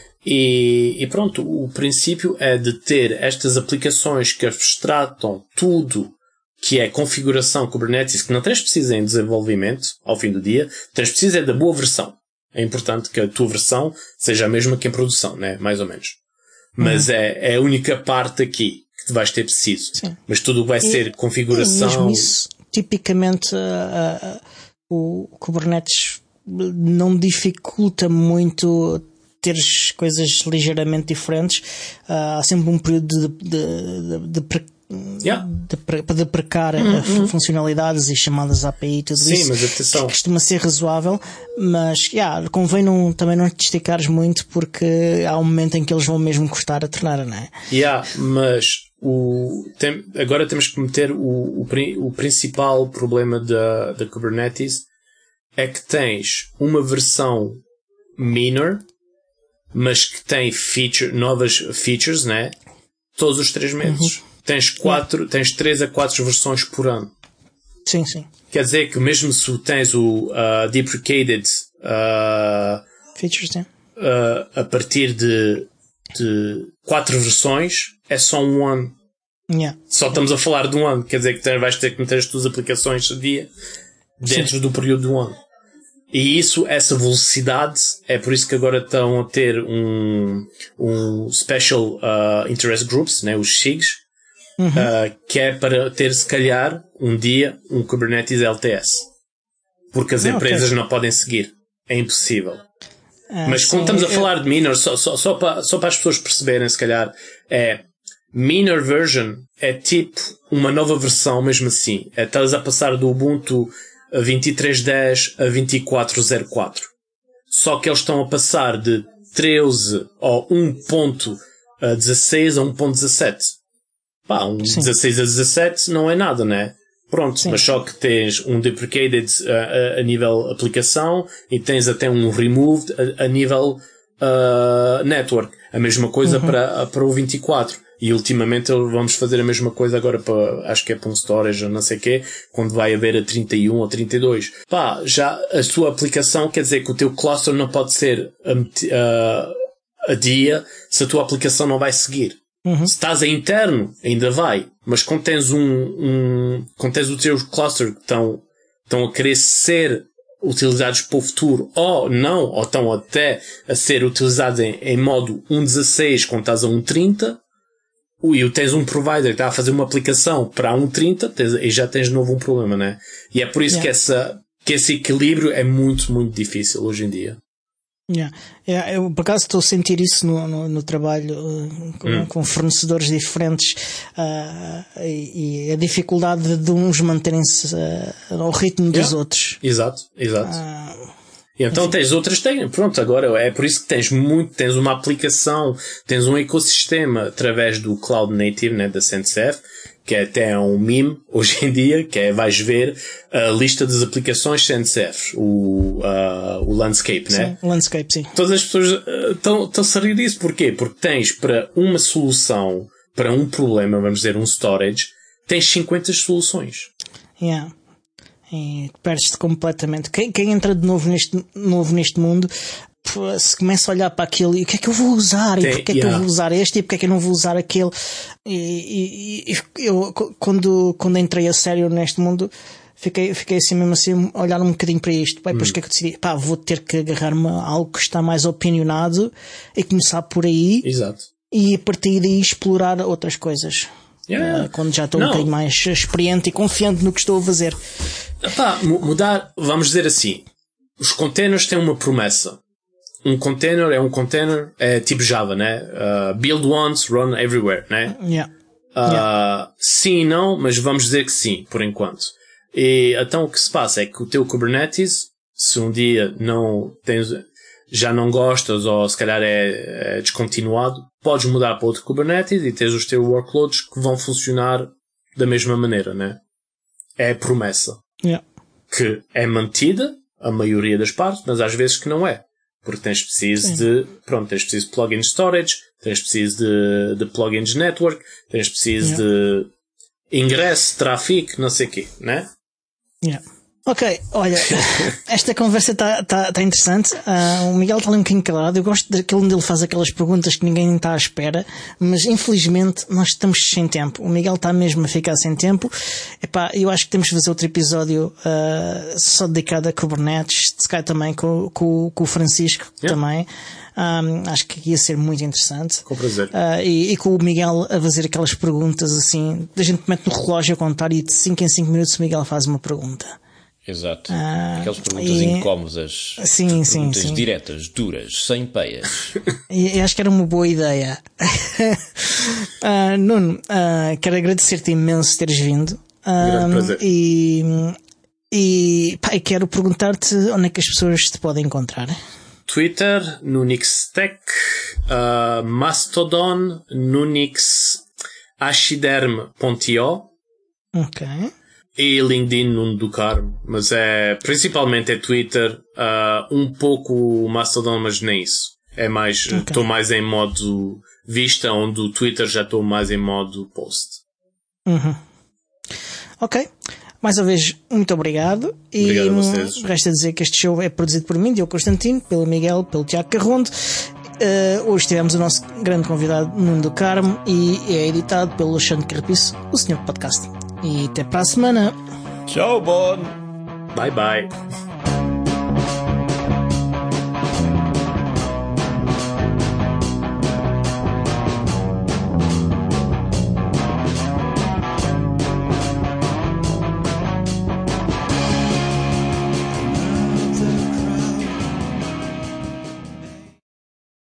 E, e pronto, o princípio é de ter estas aplicações que abstratam tudo que é configuração Kubernetes, que não tens preciso em desenvolvimento ao fim do dia, tens preciso é da boa versão. É importante que a tua versão seja a mesma que em produção, né? Mais ou menos. Mas uhum. é, é a única parte aqui que vais ter preciso. Sim. Mas tudo vai e, ser configuração. Mesmo isso, tipicamente, uh, uh, o Kubernetes não dificulta muito teres coisas ligeiramente diferentes. Uh, há sempre um período de, de, de, de, pre, yeah. de, de precar uhum. funcionalidades e chamadas A P I e tudo Sim, isso. Mas atenção. Que costuma ser razoável, mas yeah, convém não, também não te esticares muito, porque há um momento em que eles vão mesmo custar a tornar, não é? Yeah, mas o, tem, agora temos que meter o, o, o principal problema da, da Kubernetes é que tens uma versão minor, mas que tem feature, novas features, né? Todos os três meses. Uhum. Tens quatro, yeah. tens três a quatro versões por ano. Sim, sim. Quer dizer que mesmo se tens o uh, deprecated uh, features, sim. Uh, a partir de, de quatro versões, é só um ano. Yeah. Só estamos a falar de um ano. Quer dizer que vais ter que meter as tuas aplicações a dia dentro sim. do período de um ano. E isso, essa velocidade, é por isso que agora estão a ter um, um Special uh, Interest Groups, né, os S I Gs, uhum. uh, que é para ter, se calhar, um dia, um Kubernetes L T S. Porque as ah, empresas okay. não podem seguir. É impossível. Ah, Mas sim, quando estamos a eu... falar de minor, só, só, só, para, só para as pessoas perceberem, se calhar, é minor version é tipo uma nova versão mesmo assim. É, estás a passar do Ubuntu a vinte e três dez a vinte e quatro zero quatro. Só que eles estão a passar de treze ou um ponto dezasseis a um ponto dezassete. Pá, um Sim. dezasseis a dezassete não é nada, né? Pronto, Sim. mas só que tens um deprecated uh, a, a nível aplicação e tens até um removed a, a nível uh, network. A mesma coisa uhum. para, para o vinte e quatro. E ultimamente vamos fazer a mesma coisa agora para, acho que é para um storage ou não sei o quê, quando vai haver a trinta e um ou trinta e dois. Pá, já a sua aplicação quer dizer que o teu cluster não pode ser a, a, a dia se a tua aplicação não vai seguir. Uhum. Se estás a interno, ainda vai. Mas quando tens um, um quando tens o teu cluster que estão, estão a querer ser utilizados para o futuro, ou não, ou estão até a ser utilizados em, em modo um ponto dezasseis quando estás a um ponto trinta, e tens um provider que está a fazer uma aplicação para um ponto trinta, tens, e já tens de novo um problema, né? E é por isso yeah. que, essa, que esse equilíbrio é muito, muito difícil hoje em dia. Yeah. Yeah, eu por acaso estou a sentir isso no, no, no trabalho uh, com, hum. com fornecedores diferentes uh, e, e a dificuldade de uns manterem-se uh, ao ritmo dos yeah. outros. Exato, exato. Uh, e então enfim. Tens outras técnicas. Pronto, agora é por isso que tens muito, tens uma aplicação, tens um ecossistema através do Cloud Native, né, da C N C F, que é até um meme hoje em dia, que é, vais ver a lista das aplicações C N C F, o, uh, o Landscape, né? Sim, Landscape, sim. Todas as pessoas estão uh, a sair disso. Porquê? Porque tens para uma solução, para um problema, vamos dizer, um storage, tens cinquenta soluções. Yeah. E perdes-te completamente. Quem, quem entra de novo neste, novo neste mundo, se começa a olhar para aquilo e o que é que eu vou usar, e Tem, porque é yeah. que eu vou usar este e porque é que eu não vou usar aquele. E, e, e eu, quando, quando entrei a sério neste mundo, fiquei, fiquei assim mesmo assim, a olhar um bocadinho para isto. Pá, depois hum. que é que eu decidi? Pá, vou ter que agarrar-me a algo que está mais opinionado e começar por aí. Exato. E a partir daí explorar outras coisas. Yeah. Uh, quando já estou não. um bocadinho mais experiente e confiante no que estou a fazer. Epá, mudar, vamos dizer assim, os containers têm uma promessa. Um container é um container, é tipo Java, né? Uh, build once, run everywhere, né? Yeah. Uh, yeah. Sim e não, mas vamos dizer que sim, por enquanto. E então o que se passa é que o teu Kubernetes, se um dia não tens, já não gostas ou se calhar é, é descontinuado, podes mudar para outro Kubernetes e tens os teus workloads que vão funcionar da mesma maneira, né? É a promessa. Yeah. Que é mantida, a maioria das partes, mas às vezes que não é. Porque tens preciso Sim. de, pronto, tens preciso de plugins storage, tens preciso de, de plugins network, tens preciso yeah. de ingresso, tráfego, não sei o quê, né? Yeah. Ok, olha, esta conversa está tá, tá interessante. Uh, o Miguel está ali um bocadinho calado. Eu gosto daquele onde ele faz aquelas perguntas que ninguém está à espera, mas infelizmente nós estamos sem tempo. O Miguel está mesmo a ficar sem tempo. Epá, eu acho que temos que fazer outro episódio uh, só dedicado a Kubernetes, se calhar também com, com, com o Francisco yeah. também. Um, acho que ia ser muito interessante. Com prazer. Uh, e, e com o Miguel a fazer aquelas perguntas assim, a gente mete no relógio a contar e de cinco em cinco minutos o Miguel faz uma pergunta. Exato. Ah, aquelas perguntas e... incómodas. Sim, sim, perguntas sim. diretas, duras, sem peias. E, e acho que era uma boa ideia. uh, Nuno, uh, quero agradecer-te imenso teres vindo. Um, prazer. E, e pá, quero perguntar-te onde é que as pessoas te podem encontrar. Twitter, Nunixtech, uh, Mastodon, Nunix Ashiderm ponto io. Ok. E LinkedIn, Nuno do Carmo. Mas é, principalmente é Twitter, uh, um pouco o Mastodon, mas nem isso. É mais, estou okay. mais em modo vista, onde o Twitter já estou mais em modo post. Uhum. Ok. Mais uma vez, muito obrigado. Obrigado e a vocês. Resta dizer que este show é produzido por mim, Diogo Constantino, pelo Miguel, pelo Tiago Carrondo. Uh, hoje tivemos o nosso grande convidado, Nuno do Carmo, e é editado pelo Alexandre Carrapiço, o senhor podcast. E até para a semana. Tchau, bom. Bye bye.